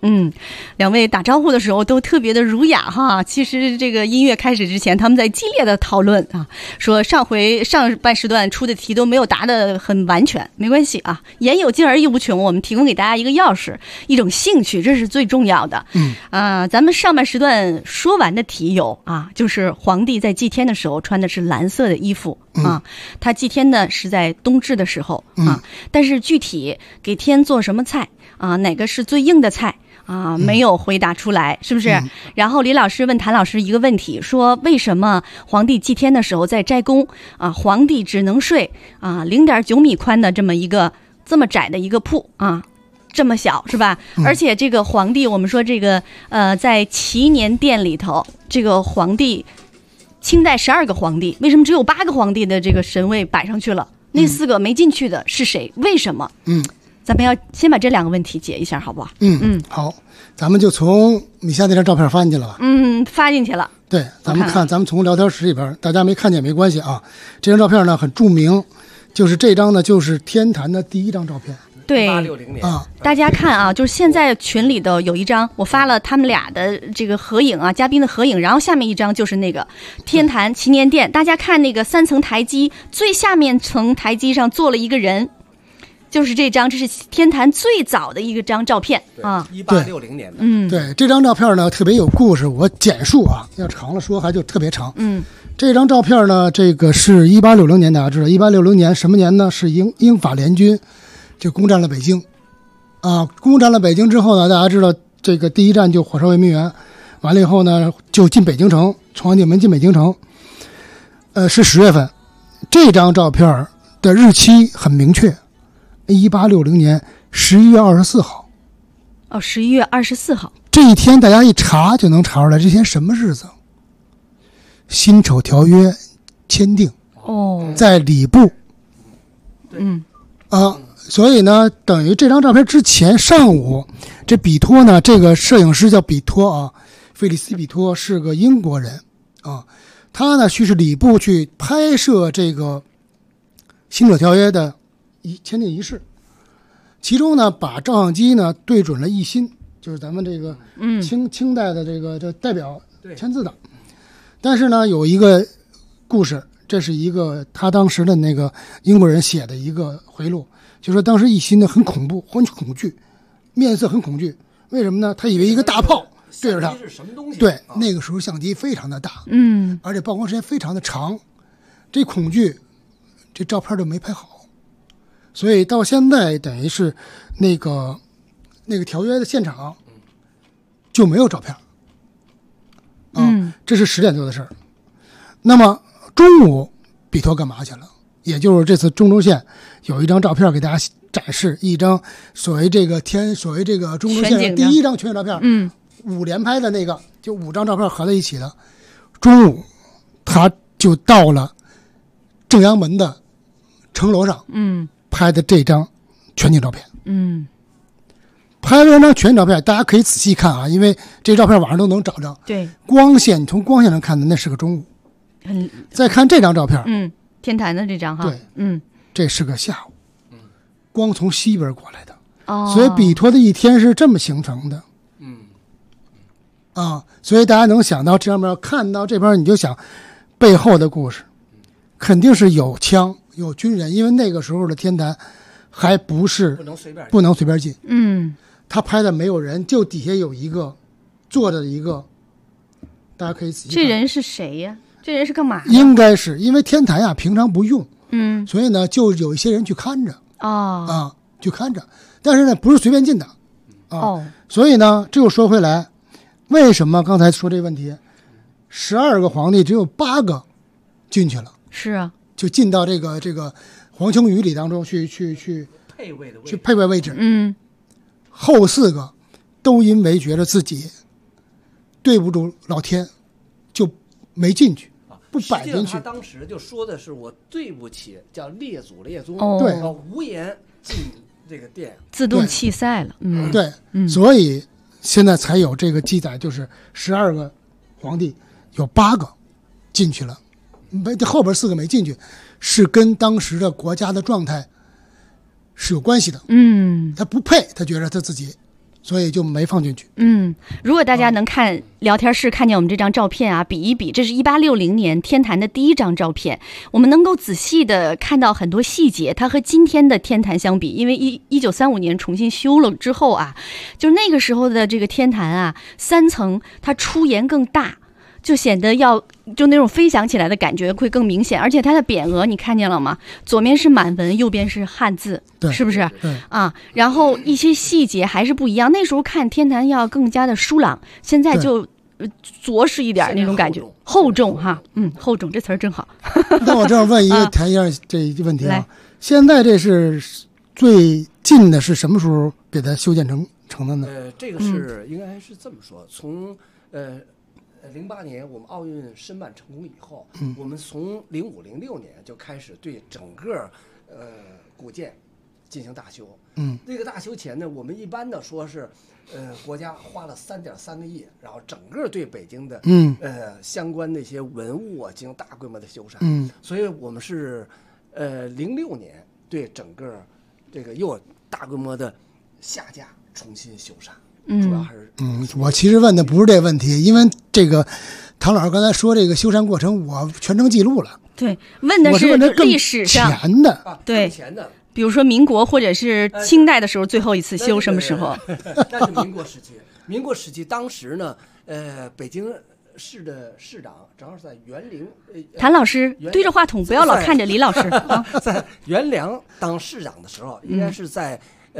[SPEAKER 3] 两位打招呼的时候都特别的儒雅哈。其实这个音乐开始之前，他们在激烈的讨论啊，说上半时段出的题都没有答得很完全，没关系啊，言有尽而意无穷，我们提供给大家一个钥匙，一种兴趣，这是最重要的。咱们上半时段说完的题有啊，就是皇帝在祭天的时候穿的是蓝色的衣服啊，他祭天呢是在冬至的时候啊，但是具体给天做什么菜啊，哪个是最硬的菜啊，没有回答出来，是不是？然后李老师问谭老师一个问题，说为什么皇帝祭天的时候在斋宫啊，皇帝只能睡啊0.9米宽的这么窄的一个铺啊，这么小是吧？而且这个皇帝，我们说这个在祈年殿里头，这个皇帝，清代12个皇帝，为什么只有8个皇帝的这个神位摆上去了？那4个没进去的是谁？为什么？咱们要先把这2个问题解一下，好不好？
[SPEAKER 5] 好，咱们就从米夏那张照片发进去了吧？
[SPEAKER 3] 发进去了。
[SPEAKER 5] 对，咱们从聊天室里边，大家没看见没关系啊。这张照片呢很著名，就是这张呢就是天坛的第一张照片。
[SPEAKER 3] 对
[SPEAKER 4] 1860年
[SPEAKER 5] 啊，
[SPEAKER 3] 大家看啊，就是现在群里头有一张，我发了他们俩的这个合影啊，嘉宾的合影，然后下面一张就是那个天坛祈年殿，大家看那个3层台基，最下面层台基上坐了一个人。就是这张，这是天坛最早的一张照片啊
[SPEAKER 4] ，1860年的。
[SPEAKER 5] 对，这张照片呢特别有故事，我简述啊，要长了说还就特别长。这张照片呢，这个是1860年，大家知道，1860年什么年呢？是英法联军就攻占了北京，啊，攻占了北京之后呢，大家知道这个第一站就火烧圆明园，完了以后呢就进北京城，从安定门进北京城，是10月份。这张照片的日期很明确。1860年11月24号
[SPEAKER 3] ，11月24号，
[SPEAKER 5] 这一天大家一查就能查出来，这天什么日子？辛丑条约签订在礼部。所以呢，等于这张照片之前上午，这比托呢，这个摄影师叫比托啊，菲利斯比托是个英国人啊，他呢去是礼部去拍摄这个辛丑条约的签订仪式，其中呢把照相机呢对准了奕欣，就是咱们这个清代的这个代表签字的。但是呢有一个故事，这是一个他当时的那个英国人写的一个回录，就说当时奕欣呢很恐怖，很恐惧，面色很恐惧。为什么呢？他以为一个大炮对着他。对，那个时候相机非常的大，而且曝光时间非常的长，这恐惧，这照片就没拍好。所以到现在等于是那个条约的现场就没有照片这是10点多的事儿。那么中午比托干嘛去了？也就是这次中轴线有一张照片给大家展示，一张所谓这个中轴线第一张全景照片，5连拍的那个，就5张照片合在一起的。中午他就到了正阳门的城楼上，拍的这张全景照片。拍了这张全景照片，大家可以仔细看啊，因为这照片网上都能找着。
[SPEAKER 3] 对，
[SPEAKER 5] 从光线上看的那是个中午。再看这张照片，
[SPEAKER 3] 天坛的这张哈，
[SPEAKER 5] 对，这是个下午，光从西边过来的，所以比托的一天是这么形成的。所以大家能想到这上面看到这边，你就想背后的故事，肯定是有枪有军人，因为那个时候的天坛还不是不能随便进。他拍的没有人，就底下有一个坐着的一个，大家可以仔细看。
[SPEAKER 3] 这人是谁呀？这人是干嘛的？
[SPEAKER 5] 应该是因为天坛呀平常不用，所以呢就有一些人去看着去看着，但是呢不是随便进的所以呢这又说回来，为什么刚才说这个问题，12个皇帝只有8个进去了？
[SPEAKER 3] 是啊，
[SPEAKER 5] 就进到这个黄青雨里当中去配位位置。后4个都因为觉得自己对不住老天，就没进去，不摆进去。
[SPEAKER 4] 他当时就说的是我对不起，叫列祖列宗，
[SPEAKER 5] 对，
[SPEAKER 4] 无颜进这个殿，
[SPEAKER 3] 自动弃赛了。
[SPEAKER 5] 对，所以现在才有这个记载，就是12个皇帝有8个进去了，后边4个没进去，是跟当时的国家的状态是有关系的。他不配，他觉得他自己所以就没放进去。
[SPEAKER 3] 如果大家能看聊天室看见我们这张照片啊，比一比，这是1860年天坛的第一张照片，我们能够仔细的看到很多细节，它和今天的天坛相比，因为1935年重新修了之后啊，就那个时候的这个天坛啊，3层它出檐更大，就显得就那种飞翔起来的感觉会更明显，而且它的匾额你看见了吗？左面是满文，右边是汉字，是不是？
[SPEAKER 5] 对
[SPEAKER 3] 啊，然后一些细节还是不一样。那时候看天坛要更加的疏朗，现在就着实一点那种感觉，厚重哈，厚重这词儿真好。
[SPEAKER 5] 那我这样问一个谈一下这一个问题啊，现在这是最近的是什么时候给它修建成的呢？
[SPEAKER 4] 这个是应该是这么说，从08年我们奥运申办成功以后，我们从05、06年就开始对整个古建进行大修。这个大修前呢，我们一般的说是，国家花了3.3个亿，然后整个对北京的相关的一些文物啊进行大规模的修缮。所以我们是06年对整个这个又大规模的下架重新修缮。主要还是
[SPEAKER 5] 我其实问的不是这问题，因为这个唐老师刚才说这个修缮过程，我全程记录了。
[SPEAKER 3] 对，问的是历史上
[SPEAKER 5] 前的，
[SPEAKER 3] 对，
[SPEAKER 4] 前的，
[SPEAKER 3] 比如说民国或者是清代的时候，最后一次修什么时候？
[SPEAKER 4] 那是民国时期。民国时期当时呢，北京市的市长正好在元陵。
[SPEAKER 3] 谭老师对着话筒，不要老看着李老师。
[SPEAKER 4] 在元良当市长的时候，应该是在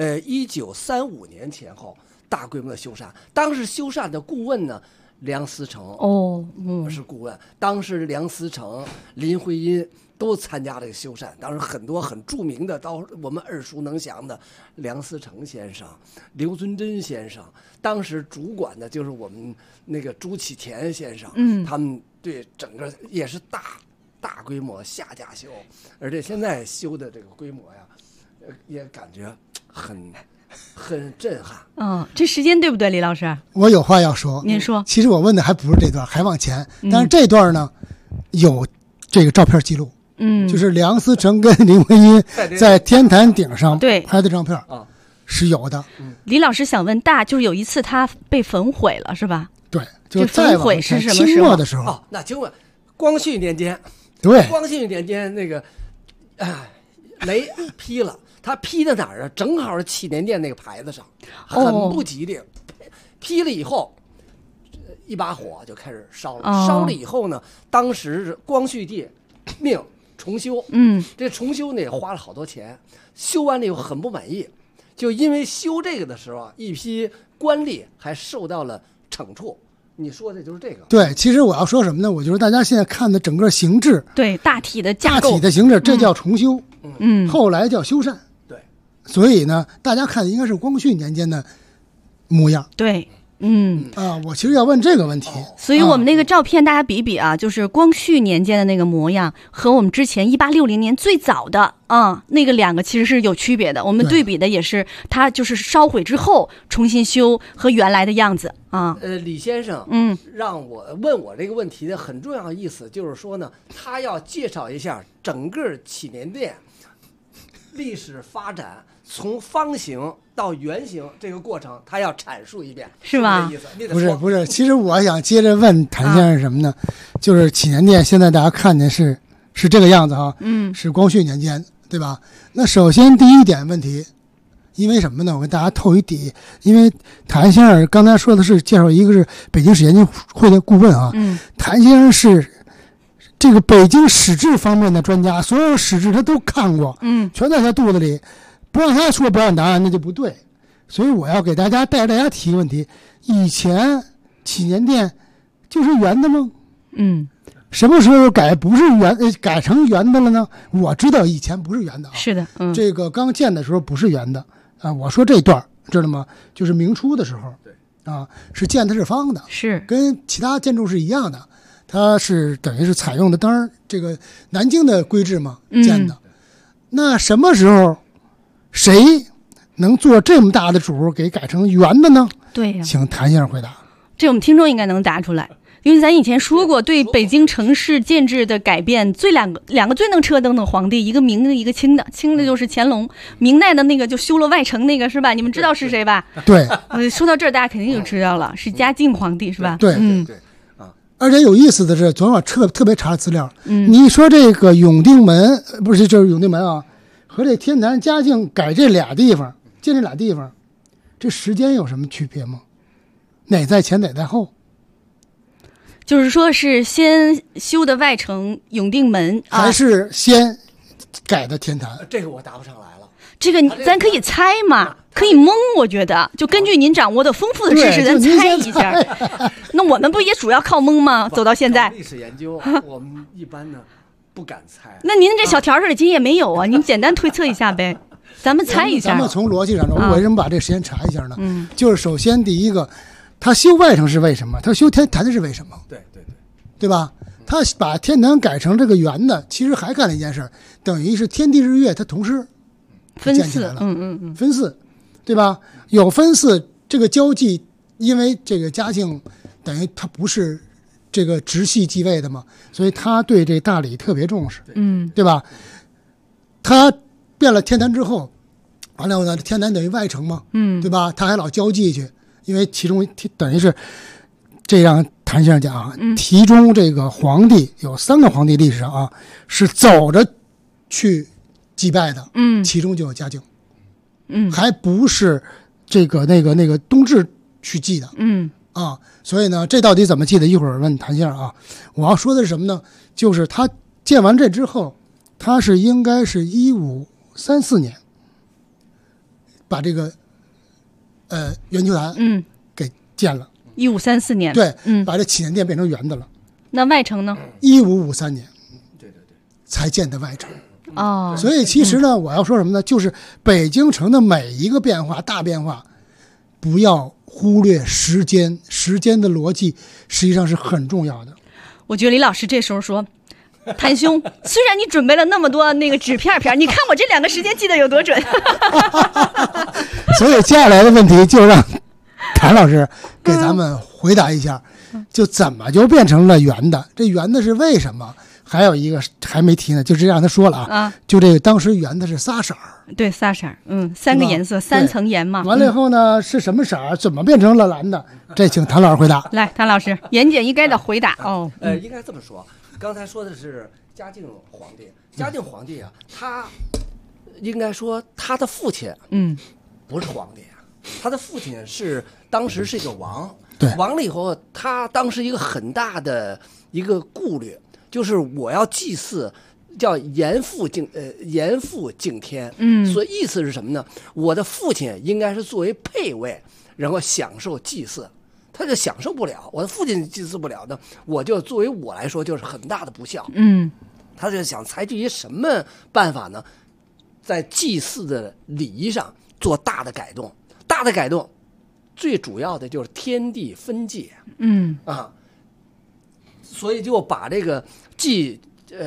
[SPEAKER 4] 1935年前后。大规模的修缮，当时修缮的顾问呢，梁思成是顾问。当时梁思成、林徽因都参加这个修缮。当时很多很著名的，到我们耳熟能详的梁思成先生、刘遵珍先生，当时主管的就是我们那个朱启田先生。他们对整个也是大规模下架修，而且现在修的这个规模呀，也感觉很震撼。
[SPEAKER 3] 这时间对不对，李老师？
[SPEAKER 5] 我有话要说。
[SPEAKER 3] 您说。
[SPEAKER 5] 其实我问的还不是这段，还往前。但是这段呢，有这个照片记录。就是梁思成跟林徽因在天坛顶上拍的照片是有的。
[SPEAKER 3] 李老师想问就是有一次他被焚毁了，是吧？
[SPEAKER 5] 对，
[SPEAKER 3] 就焚毁是什么时候？
[SPEAKER 5] 清末的时候。
[SPEAKER 4] 那清末光绪年间。
[SPEAKER 5] 对，
[SPEAKER 4] 光绪年间那个雷劈了。他劈在哪儿啊？正好是祈年殿那个牌子上，很不吉利。劈了以后，一把火就开始烧了。烧了以后呢，当时光绪帝命重修。这重修呢也花了好多钱，修完了以后很不满意，就因为修这个的时候，一批官吏还受到了惩处。你说的就是这个。
[SPEAKER 5] 对，其实我要说什么呢？我觉得大家现在看的整个形制，
[SPEAKER 3] 对大体的架构、
[SPEAKER 5] 大体的形制，这叫重修。后来叫修缮。所以呢，大家看的应该是光绪年间的模样。
[SPEAKER 3] 对，
[SPEAKER 5] 我其实要问这个问题。
[SPEAKER 3] 所以我们那个照片大家比比啊，就是光绪年间的那个模样和我们之前1860年最早的那个两个其实是有区别的。我们对比的也是它就是烧毁之后重新修和原来的样子啊。
[SPEAKER 4] 李先生让我问我这个问题的很重要的意思就是说呢，他要介绍一下整个祈年殿历史发展。从方形到圆形这个过程，他要阐述一遍，
[SPEAKER 3] 是吧？
[SPEAKER 5] 不是，其实我想接着问谭先生什么呢？就是祈年殿现在大家看见是这个样子哈，是光绪年间，对吧？那首先第一点问题，因为什么呢？我跟大家透一底，因为谭先生刚才说的是介绍一个是北京史研究会的顾问啊，谭先生是这个北京史志方面的专家，所有史志他都看过，全在他肚子里。不让他说不让答案那就不对，所以我要给大家带着大家提个问题：以前祈年殿就是圆的吗？什么时候改成圆的了呢？我知道以前不是圆的啊。
[SPEAKER 3] 是的，
[SPEAKER 5] 这个刚建的时候不是圆的啊。我说这段知道吗？就是明初的时候，是建的是方的，
[SPEAKER 3] 是跟
[SPEAKER 5] 其他建筑是一样的，它是等于是采用的当然这个南京的规制嘛建的。那什么时候？谁能做这么大的主给改成圆的呢？
[SPEAKER 3] 对呀，
[SPEAKER 5] 请谭先生回答。
[SPEAKER 3] 这我们听众应该能答出来。 因为咱以前说过，对北京城市建制的改变，两个最能车灯的皇帝，一个明的，一个清的。清的就是乾隆，明代的那个就修了外城那个是吧？你们知道是谁吧？
[SPEAKER 5] 对。
[SPEAKER 3] 说到这儿，大家肯定就知道了，是嘉靖皇帝是吧？
[SPEAKER 5] 对，
[SPEAKER 4] 对啊。
[SPEAKER 5] 而且有意思的是，昨晚特别查资料，你说这个永定门不是就是永定门啊，和这天坛嘉靖改这俩地方，建这俩地方，这时间有什么区别吗？哪在前，哪在后？
[SPEAKER 3] 就是说是先修的外城永定门，
[SPEAKER 5] 还是先改的天坛？
[SPEAKER 4] 这个我答不上来了。
[SPEAKER 3] 这个咱可以猜嘛，可以蒙。我觉得就根据您掌握的丰富的知识，咱猜一下。那我们不也主要靠蒙吗？走到现在，
[SPEAKER 4] 历史研究我们一般呢不敢猜。
[SPEAKER 3] 那您这小条上的经验没有啊？您简单推测一下呗，咱们猜一下。
[SPEAKER 5] 咱们从逻辑上说，我为什么把这时间查一下呢？就是首先第一个。他修外城是为什么？他修天坛的是为什么？对吧？他把天坛改成这个圆的，其实还干了一件事，等于是天地日月，它同时
[SPEAKER 3] 分祀了。
[SPEAKER 5] 分祀，对吧？有分祀这个交际，因为这个嘉靖等于他不是这个直系继位的嘛，所以他对这大礼特别重视，对吧？他变了天坛之后，完了呢，天坛等于外城嘛，对吧？他还老交际去。因为其中等于是，这让谭先生讲啊，其中这个皇帝有3个皇帝历史上啊是走着去祭拜的，其中就有嘉靖，还不是这个那个冬至去祭的，所以呢，这到底怎么祭的？一会儿问谭先生啊。我要说的是什么呢？就是他建完这之后，他是应该是1534年把这个。圆球坛给建了
[SPEAKER 3] ，1534年，
[SPEAKER 5] 对，把这祈年殿变成圆的了。
[SPEAKER 3] 那外城呢
[SPEAKER 5] ？1553年，对，才建的外城。
[SPEAKER 3] 哦，
[SPEAKER 5] 所以其实呢，我要说什么呢？就是北京城的每一个变化，大变化，不要忽略时间的逻辑，实际上是很重要的。
[SPEAKER 3] 我觉得李老师这时候说。谭兄，虽然你准备了那么多那个纸片，你看我这2个时间记得有多准。
[SPEAKER 5] 所以接下来的问题就让谭老师给咱们回答一下，就怎么就变成了圆的？这圆的是为什么？还有一个还没提呢，就这让他说了啊，就这个当时圆的是仨色儿，
[SPEAKER 3] 对，3色儿，3个颜色，3层颜嘛。
[SPEAKER 5] 完了以后呢，是什么色儿？怎么变成了蓝的？这请谭老师回答。
[SPEAKER 3] 来，谭老师言简意赅的回答。
[SPEAKER 4] 应该这么说。刚才说的是嘉靖皇帝，嘉靖皇帝啊，他应该说他的父亲，不是皇帝啊，他的父亲是当时是一个王，
[SPEAKER 5] 对，
[SPEAKER 4] 王了以后，他当时一个很大的一个顾虑，就是我要祭祀，叫严父敬天，所以意思是什么呢？我的父亲应该是作为配位，然后享受祭祀。他就享受不了，我的父亲祭祀不了的，我就作为我来说就是很大的不孝。他就想采取一些什么办法呢？在祭祀的礼仪上做大的改动。大的改动，最主要的就是天地分界。所以就把这个祭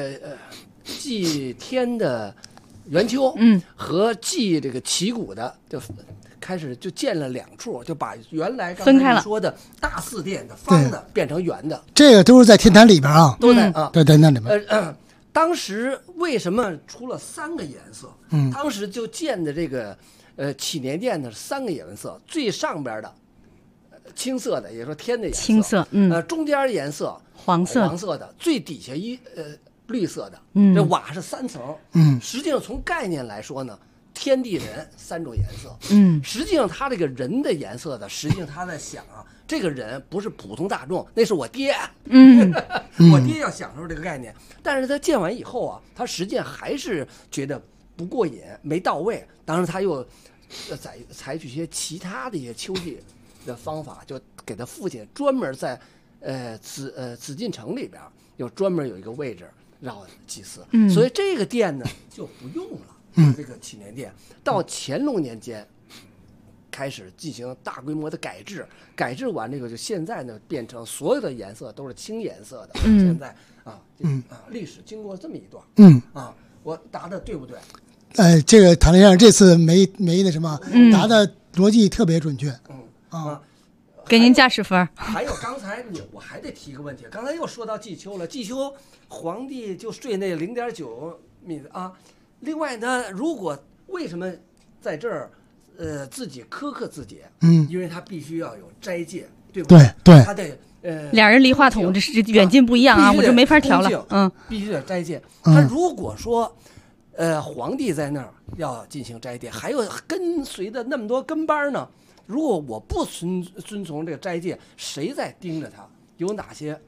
[SPEAKER 4] 天的圆丘，和祭这个旗鼓的就。开始就建了2处，就把原来刚才你说的大祀殿的方的变成圆的。
[SPEAKER 5] 这个都是在天坛里边啊，
[SPEAKER 4] 都在啊，
[SPEAKER 5] 对，那里面。
[SPEAKER 4] 当时为什么出了3个颜色？当时就建的这个祈年殿的3个颜色，最上边的青色的，也就是说天的颜色，
[SPEAKER 3] 青色，
[SPEAKER 4] 中间颜色黄色的，最底下绿色的，这瓦是3层，实际上从概念来说呢。天地人3种颜色，实际上他这个人的颜色的，实际上他在想啊，这个人不是普通大众，那是我爹，我爹要享受这个概念，但是他建完以后啊，他实际上还是觉得不过瘾，没到位，当时他又采取一些其他的一些秋季的方法，就给他父亲专门在紫禁城里边有专门有一个位置让祭祀，所以这个殿呢就不用了。这个祈年殿到乾隆年间开始进行大规模的改制，改制完这个就现在呢变成所有的颜色都是青颜色的。现在历史经过这么一段，我答的对不对？
[SPEAKER 5] 这个谭先生这次没那什么，答的逻辑特别准确。
[SPEAKER 3] 给您加10分。
[SPEAKER 4] 还有刚才我还得提个问题，刚才又说到季秋了，季秋皇帝就睡那0.9米啊。另外呢，如果为什么在这儿自己苛刻自己？因为他必须要有斋戒，对不
[SPEAKER 5] 对？对，
[SPEAKER 4] 他得
[SPEAKER 3] 俩人离话筒这是远近不一样啊，我就没法调了。
[SPEAKER 4] 必须得斋戒。他如果说皇帝在那儿要进行斋戒，还有跟随的那么多跟班呢。如果我不遵从这个斋戒，谁在盯着他？有哪些？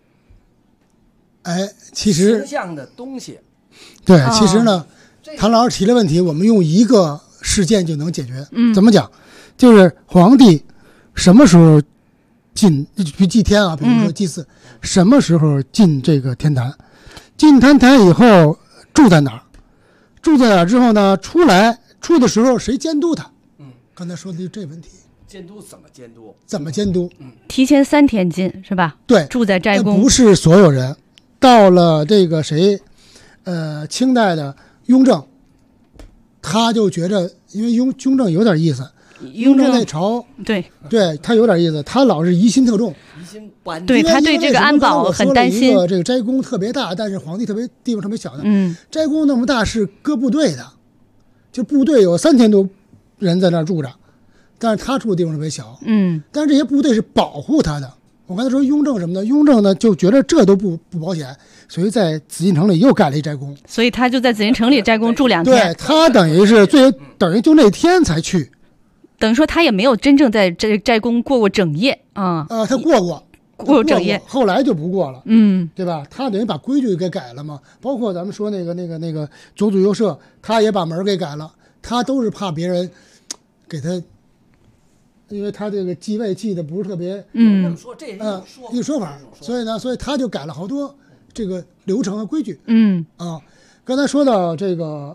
[SPEAKER 5] 其实
[SPEAKER 4] 形象的东西。
[SPEAKER 5] 对，其实呢，谭老师提了问题，我们用一个事件就能解决。怎么讲？就是皇帝什么时候进祭天啊？比如说祭祀，什么时候进这个天坛？进天坛以后住在哪儿？住在哪儿之后呢？出的时候谁监督他？刚才说的就这问题。
[SPEAKER 4] 监督怎么监督？
[SPEAKER 5] 怎么监督？
[SPEAKER 3] 提前3天进是吧？
[SPEAKER 5] 对，
[SPEAKER 3] 住在斋宫。
[SPEAKER 5] 不是所有人，到了这个谁，清代的雍正，他就觉着，因为雍正有点意思，雍正那朝，
[SPEAKER 3] 对
[SPEAKER 5] 他有点意思，他老是疑心特重，
[SPEAKER 3] 对他对这个安保很担心。
[SPEAKER 5] 这个斋宫特别大，但是皇帝地方特别小的。斋宫那么大是搁部队的，就部队有3000多人在那儿住着。但是他住的地方特别小，但是这些部队是保护他的。我刚才说雍正什么的，雍正呢就觉得这都不保险，所以在紫禁城里又盖了一斋宫，
[SPEAKER 3] 所以他就在紫禁城里斋宫住2天。
[SPEAKER 5] 对，他等于是等于就那天才去，
[SPEAKER 3] 等于说他也没有真正在斋宫过整夜啊。
[SPEAKER 5] 他过整夜，后来就不过了，对吧？他等于把规矩给改了嘛，包括咱们说那个九祖右舍，他也把门给改了，他都是怕别人给他。因为他这个继位继的不是特别，一个说法，所以他就改了好多这个流程和规矩。刚才说到这个，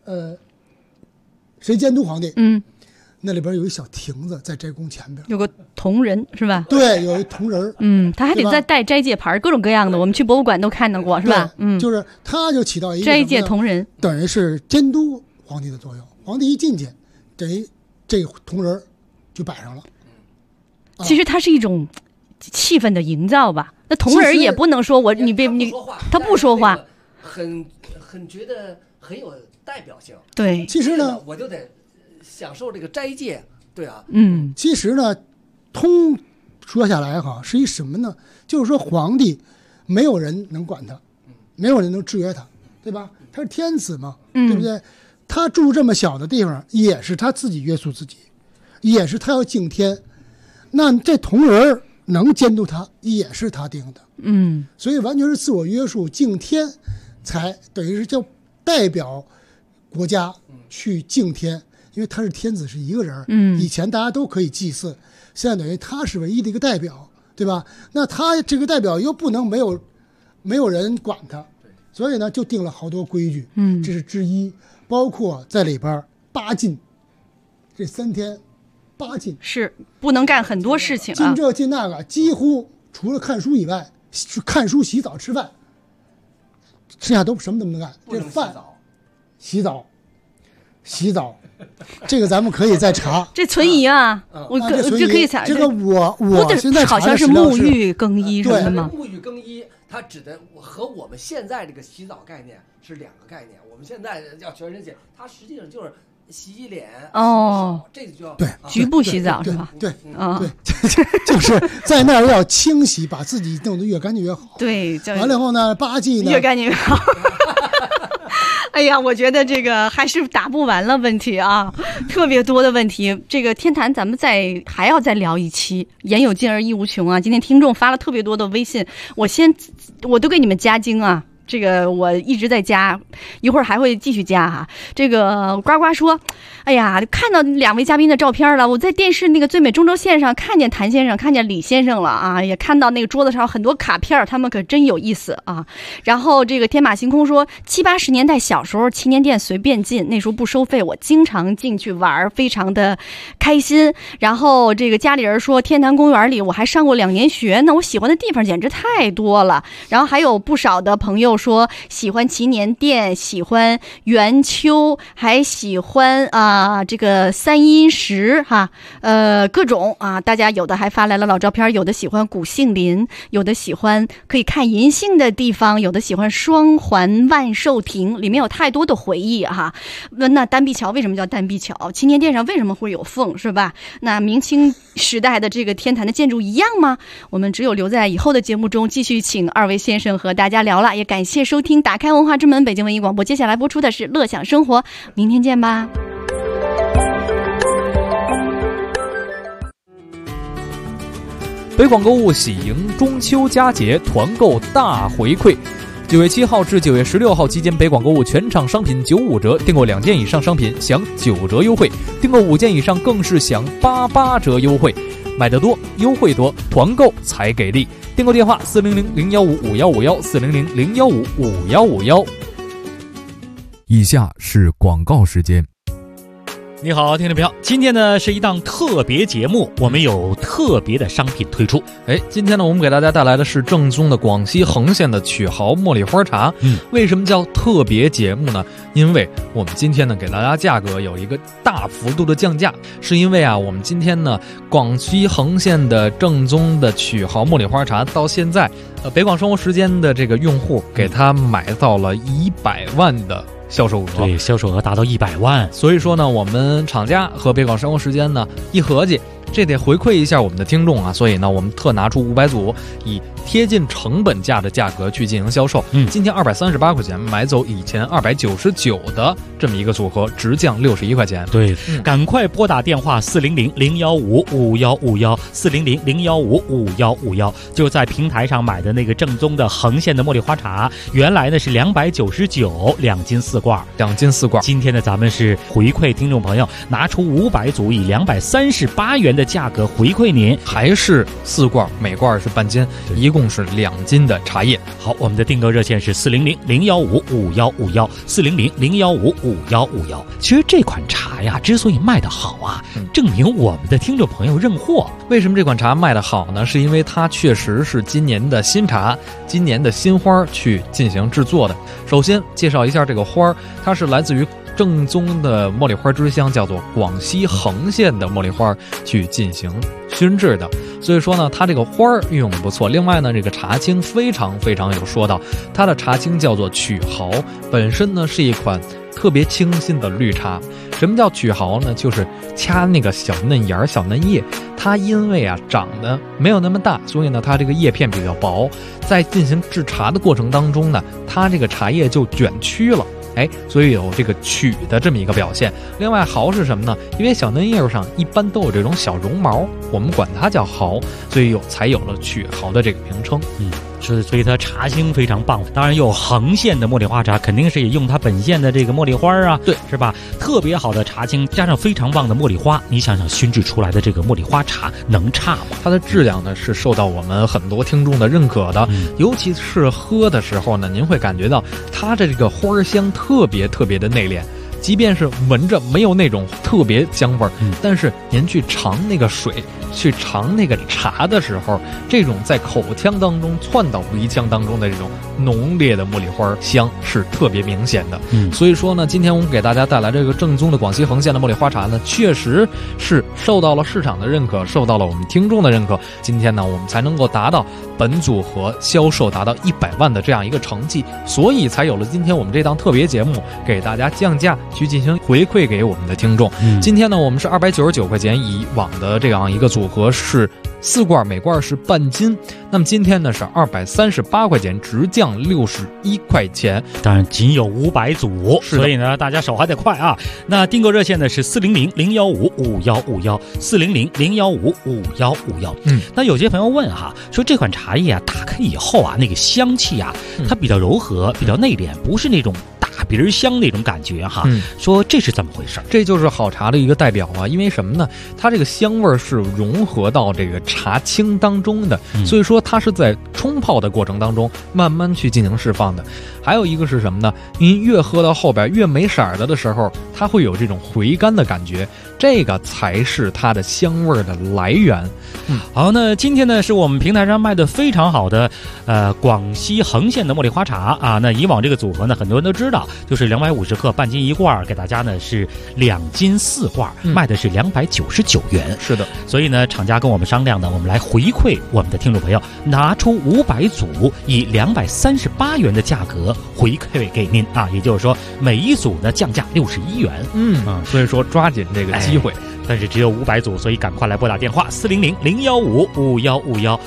[SPEAKER 5] 谁监督皇帝？那里边有一小亭子在斋宫前边，
[SPEAKER 3] 有个铜人是吧？
[SPEAKER 5] 对，有一铜人。
[SPEAKER 3] 他还得再带斋戒牌，各种各样的，我们去博物馆都看到过，是吧？
[SPEAKER 5] 就是他就起到一个
[SPEAKER 3] 斋戒铜人，
[SPEAKER 5] 等于是监督皇帝的作用。皇帝一进去，等于这个铜人就摆上了。
[SPEAKER 3] 其实它是一种气氛的营造吧。那铜人也不能说他不说话，
[SPEAKER 4] 很觉得很有代表性。
[SPEAKER 3] 对，
[SPEAKER 5] 其实呢，
[SPEAKER 4] 我就得享受这个斋戒。对啊，
[SPEAKER 5] 其实呢，说下来哈，是一什么呢？就是说皇帝没有人能管他，没有人能制约他，对吧？他是天子嘛，对不对？他住这么小的地方，也是他自己约束自己。也是他要敬天，那这铜人能监督他，也是他定的。所以完全是自我约束，敬天，才等于是叫代表国家去敬天，因为他是天子，是一个人。以前大家都可以祭祀，现在等于他是唯一的一个代表，对吧？那他这个代表又不能没有人管他，所以呢就定了好多规矩。这是之一，包括在里边8禁，这3天。8禁
[SPEAKER 3] 是不能干很多事情啊，
[SPEAKER 5] 禁这禁那个，几乎除了看书以外，看书、洗澡、吃饭，剩下都什么都不能干。这饭、洗澡，这个咱们可以再查。
[SPEAKER 3] 这存疑啊，我这可以查。
[SPEAKER 5] 这个我现在
[SPEAKER 3] 好像是沐浴更衣什么的吗？
[SPEAKER 4] 沐浴更衣，它指的和我们现在这个洗澡概念是2个概念。我们现在要全身洗，它实际上就是洗脸这个就要
[SPEAKER 5] 对
[SPEAKER 3] 局部洗澡是吧？
[SPEAKER 5] 对，就是在那儿要清洗，把自己弄得越干净越好。
[SPEAKER 3] 对，
[SPEAKER 5] 完了以后呢，8禁呢
[SPEAKER 3] 越干净越好。哎呀，我觉得这个还是打不完了问题啊，特别多的问题。这个天坛咱们还要再聊一期，言有尽而意无穷啊。今天听众发了特别多的微信，我都给你们加精啊。这个我一直在加，一会儿还会继续加哈。这个呱呱说，哎呀，看到2位嘉宾的照片了，我在电视那个最美中轴线上看见谭先生，看见李先生了啊，也看到那个桌子上很多卡片，他们可真有意思啊。然后这个天马行空说，70、80年代小时候青年店随便进，那时候不收费，我经常进去玩，非常的开心。然后这个家里人说，天坛公园里我还上过2年学呢，我喜欢的地方简直太多了。然后还有不少的朋友说喜欢祈年殿，喜欢元丘，还喜欢这个三阴石各种大家有的还发来了老照片，有的喜欢古杏林，有的喜欢可以看银杏的地方，有的喜欢双环万寿亭，里面有太多的回忆那单臂桥为什么叫单臂桥？祈年殿上为什么会有凤，是吧？那明清时代的这个天坛的建筑一样吗？我们只有留在以后的节目中继续请二位先生和大家聊了。也感谢收听打开文化之门北京文艺广播，接下来播出的是乐享生活，明天见吧。
[SPEAKER 14] 北广购物喜迎中秋佳节团购大回馈，9月7号至9月16号期间，北广购物全场商品95折，订购2件以上商品享9折优惠，订购5件以上更是享88折优惠。买得多，优惠多，团购才给力。订购电话400-015-5151，400-015-5151。
[SPEAKER 15] 以下是广告时间。
[SPEAKER 16] 你好，听众朋友，今天呢是一档特别节目，我们有特别的商品推出。
[SPEAKER 14] 今天呢我们给大家带来的是正宗的广西横县的曲豪茉莉花茶。为什么叫特别节目呢？因为我们今天呢给大家价格有一个大幅度的降价，是因为我们今天呢广西横县的正宗的曲豪茉莉花茶到现在北广生活时间的这个用户给它买到了100万的销售额，
[SPEAKER 16] 对，销售额达到100万。
[SPEAKER 14] 所以说呢，我们厂家和北广生活时间呢一合计，这得回馈一下我们的听众所以呢，我们特拿出500组，以贴近成本价的价格去进行销售。今天238块钱买走以前299的这么一个组合，直降61块钱。
[SPEAKER 16] 对，赶快拨打电话400-015-5151，400-015-5151，就在平台上买的那个正宗的横县的茉莉花茶，原来呢是299，2斤4罐，2斤4罐。今天呢咱们是回馈听众朋友，拿出500组，以238元的价格回馈您，
[SPEAKER 14] 还是4罐，每罐是半斤，一共是2斤的茶叶。
[SPEAKER 16] 好，我们的订购热线是400-015-5151，400-015-5151。其实这款茶呀，之所以卖得好证明我们的听众朋友认货。
[SPEAKER 14] 为什么这款茶卖得好呢？是因为它确实是今年的新茶，今年的新花去进行制作的。首先介绍一下这个花，它是来自于正宗的茉莉花之乡，叫做广西横县的茉莉花去进行熏制的，所以说呢它这个花运用的不错。另外呢这个茶青非常非常有说道，它的茶青叫做曲豪，本身呢是一款特别清新的绿茶。什么叫曲豪呢？就是掐那个小嫩芽小嫩叶，它因为长得没有那么大，所以呢它这个叶片比较薄，在进行制茶的过程当中呢，它这个茶叶就卷曲了，所以有这个曲的这么一个表现。另外豪是什么呢？因为小嫩叶上一般都有这种小绒毛，我们管它叫豪，所以才有了曲豪的这个名称。
[SPEAKER 16] 所以它茶青非常棒。当然有横县的茉莉花茶，肯定是也用它本县的这个茉莉花
[SPEAKER 14] 对，
[SPEAKER 16] 是吧？特别好的茶青加上非常棒的茉莉花，你想想熏制出来的这个茉莉花茶能差吗？
[SPEAKER 14] 它的质量呢是受到我们很多听众的认可的，尤其是喝的时候呢，您会感觉到它的这个花香特别特别的内敛。即便是闻着没有那种特别香味儿，但是您去尝那个水，去尝那个茶的时候，这种在口腔当中窜到鼻腔当中的这种浓烈的茉莉花香是特别明显的。所以说呢，今天我们给大家带来这个正宗的广西横县的茉莉花茶呢，确实是受到了市场的认可，受到了我们听众的认可。今天呢，我们才能够达到本组合销售达到100万的这样一个成绩，所以才有了今天我们这档特别节目，给大家降价去进行回馈给我们的听众。今天呢我们是299块钱，以往的这样一个组合是4罐，每罐是半斤，那么今天呢是238块钱，直降61块钱。
[SPEAKER 16] 当然仅有500组，所以呢大家手还得快那订购热线呢是400-015-5151，400-015-5151。那有些朋友问说这款茶叶打开以后那个香气它比较柔和，比较内敛，不是那种大鼻儿香那种感觉说这是怎么回事？
[SPEAKER 14] 这就是好茶的一个代表因为什么呢？它这个香味是融合到这个茶青当中的，所以说它是在冲泡的过程当中慢慢去进行释放的。还有一个是什么呢？您越喝到后边越没色儿的时候，它会有这种回甘的感觉，这个才是它的香味的来源。
[SPEAKER 16] 好，那今天呢是我们平台上卖的非常好的广西恒县的茉莉花茶啊。那以往这个组合呢，很多人都知道，就是250克半斤一罐，给大家呢是2斤4罐，卖的是299元。
[SPEAKER 14] 是的，
[SPEAKER 16] 所以呢，厂家跟我们商量呢，我们来回馈我们的听众朋友，拿出500组，以238元的价格回馈给您啊。也就是说，每一组呢降价61元。
[SPEAKER 14] 所以说抓紧这个机会。
[SPEAKER 16] 但是只有500组，所以赶快来拨打电话400-015-5151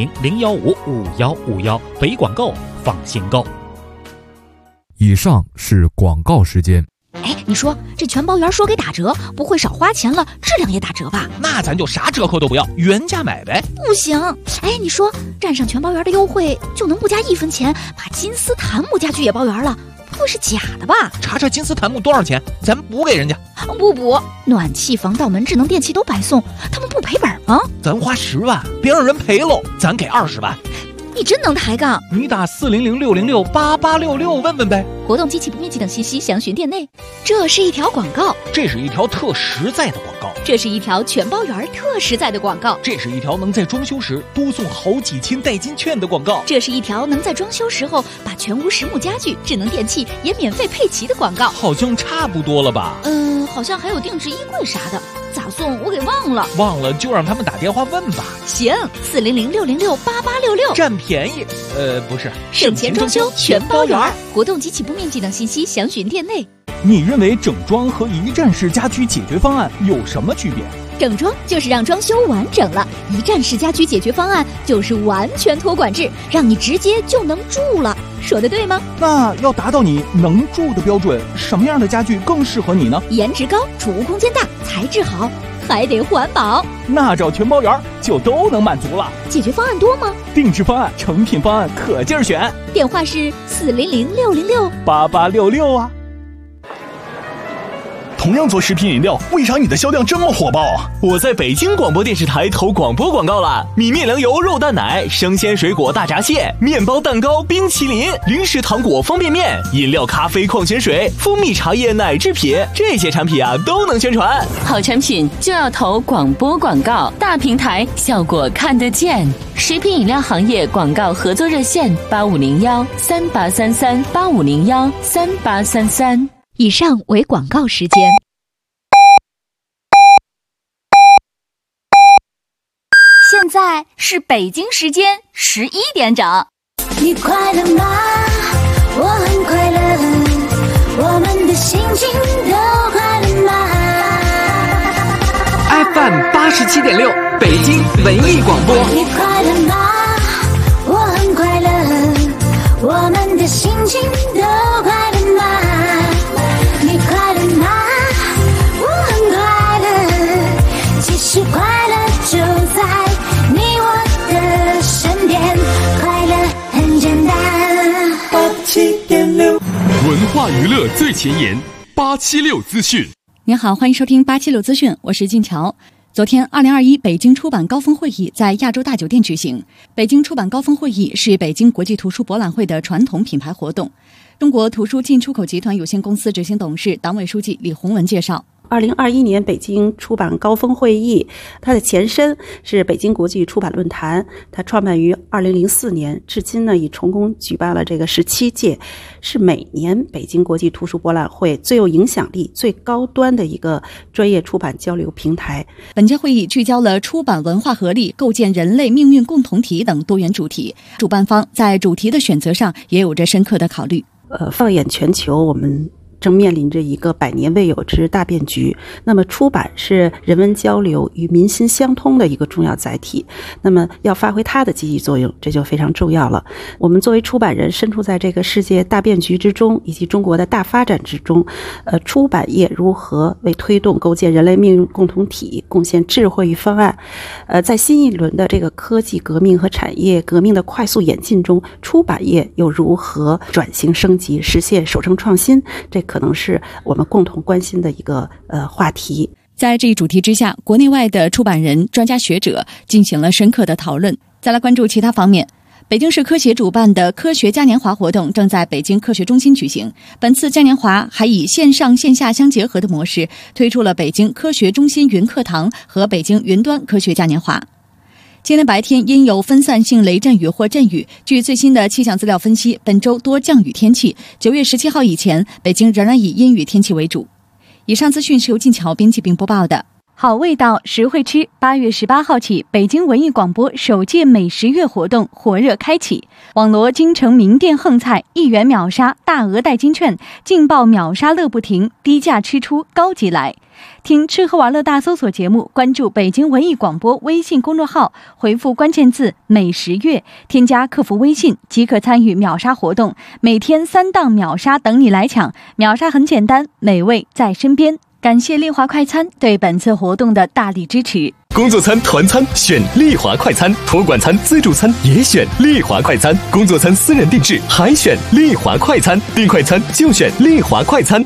[SPEAKER 16] 400-015-5151，北广购，放心购。
[SPEAKER 15] 以上是广告时间。
[SPEAKER 6] 哎，你说这全包圆说给打折，不会少花钱了，质量也打折吧？
[SPEAKER 7] 那咱就啥折扣都不要，原价买呗。
[SPEAKER 6] 不行，哎，你说占上全包圆的优惠，就能不加1分钱把金丝檀木家具也包圆了？不会是假的吧？
[SPEAKER 7] 查查金丝檀木多少钱，咱补给人家。
[SPEAKER 6] 不补，暖气、防盗门、智能电器都白送，他们不赔本吗？
[SPEAKER 7] 咱花10万，别让人赔喽，咱给20万。
[SPEAKER 6] 你真能抬杠！
[SPEAKER 7] 你打400-606-8866问问呗。
[SPEAKER 6] 活动、机器不面积等信息详询店内。这是一条广告，
[SPEAKER 7] 这是一条特实在的广告，
[SPEAKER 6] 这是一条全包圆特实在的广告，
[SPEAKER 7] 这是一条能在装修时多送好几千代金券的广告，
[SPEAKER 6] 这是一条能在装修时候把全屋实木家具、智能电器也免费配齐的广告。
[SPEAKER 7] 好像差不多了吧？
[SPEAKER 6] 好像还有定制衣柜啥的，咋送我给忘了。
[SPEAKER 7] 忘了就让他们打电话问吧。
[SPEAKER 6] 行，400-606-8866，
[SPEAKER 7] 占便宜。不是，
[SPEAKER 6] 省钱装修全包圆。活动、机器不面积等信息详询店内。
[SPEAKER 12] 你认为整装和一站式家居解决方案有什么区别？
[SPEAKER 6] 整装就是让装修完整了，一站式家居解决方案就是完全托管制，让你直接就能住了。说的对吗？
[SPEAKER 12] 那要达到你能住的标准，什么样的家具更适合你呢？
[SPEAKER 6] 颜值高，储物空间大，材质好，还得环保。
[SPEAKER 12] 那找全包圆就都能满足了。
[SPEAKER 6] 解决方案多吗？
[SPEAKER 12] 定制方案、成品方案可劲儿选。
[SPEAKER 6] 电话是400-606-8866
[SPEAKER 12] 啊。
[SPEAKER 17] 同样做食品饮料，为啥你的销量这么火爆啊？我在北京广播电视台投广播广告了，米面粮油肉蛋奶、生鲜水果大闸蟹、面包蛋糕、冰淇淋、零食糖果方便面、饮料咖啡矿泉水、蜂蜜茶叶奶制品，这些产品啊都能宣传。
[SPEAKER 18] 好产品就要投广播广告，大平台效果看得见。食品饮料行业广告合作热线8501-3833 8501-3833。
[SPEAKER 6] 以上为广告时间。现在是北京时间11点整。
[SPEAKER 10] 你快乐吗？我很快乐，我们的心情都快乐吗？
[SPEAKER 13] FM 87.6，北京文艺广播。
[SPEAKER 10] 你快乐吗？我很快乐，我们的心情都快乐吗？你快乐吗？我很快乐，其实快乐就在你我的身边，快乐很简单。
[SPEAKER 9] 87.6，文化娱乐最前沿，876资讯。
[SPEAKER 19] 您好，欢迎收听876资讯，我是静乔。昨天，2021北京出版高峰会议在亚洲大酒店举行。北京出版高峰会议是北京国际图书博览会的传统品牌活动。中国图书进出口集团有限公司执行董事、党委书记李洪文介绍。
[SPEAKER 20] 2021年北京出版高峰会议，它的前身是北京国际出版论坛，它创办于2004年，至今呢已成功举办了这个17届，是每年北京国际图书博览会最有影响力、最高端的一个专业出版交流平台。
[SPEAKER 19] 本届会议聚焦了出版文化合力、构建人类命运共同体等多元主题，主办方在主题的选择上也有着深刻的考虑。
[SPEAKER 20] 放眼全球，我们正面临着一个100年未有之大变局。那么出版是人文交流与民心相通的一个重要载体，那么要发挥它的积极作用，这就非常重要了。我们作为出版人，身处在这个世界大变局之中，以及中国的大发展之中，出版业如何为推动构建人类命运共同体贡献智慧与方案？在新一轮的这个科技革命和产业革命的快速演进中，出版业又如何转型升级，实现守正创新？这可能是我们共同关心的一个话题。
[SPEAKER 19] 在这一主题之下，国内外的出版人、专家学者进行了深刻的讨论。再来关注其他方面， 北京市科协主办的科学嘉年华活动正在北京科学中心举行。本次嘉年华还以线上线下相结合的模式，推出了北京科学中心云课堂和北京云端科学嘉年华。今天白天因有分散性雷阵雨或阵雨，据最新的气象资料分析，本周多降雨天气。9月17号以前，北京仍然以阴雨天气为主。以上资讯是由静桥编辑并播报的。好味道，实惠吃。8月18号起，北京文艺广播首届美食月活动火热开启，网罗京城名店横菜，1元秒杀，大额代金券，劲爆秒杀乐不停，低价吃出高级来。听吃喝玩乐大搜索节目，关注北京文艺广播微信公众号，回复关键字美食月，添加客服微信即可参与秒杀活动，每天3档秒杀等你来抢。秒杀很简单，美味在身边。感谢丽华快餐对本次活动的大力支持。
[SPEAKER 9] 工作餐、团餐选丽华快餐，托管餐、自助餐也选丽华快餐，工作餐私人定制还选丽华快餐，订快餐就选丽华快餐。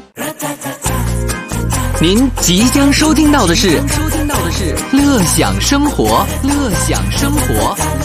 [SPEAKER 13] 您即将收听到的是乐享生活，乐享生活。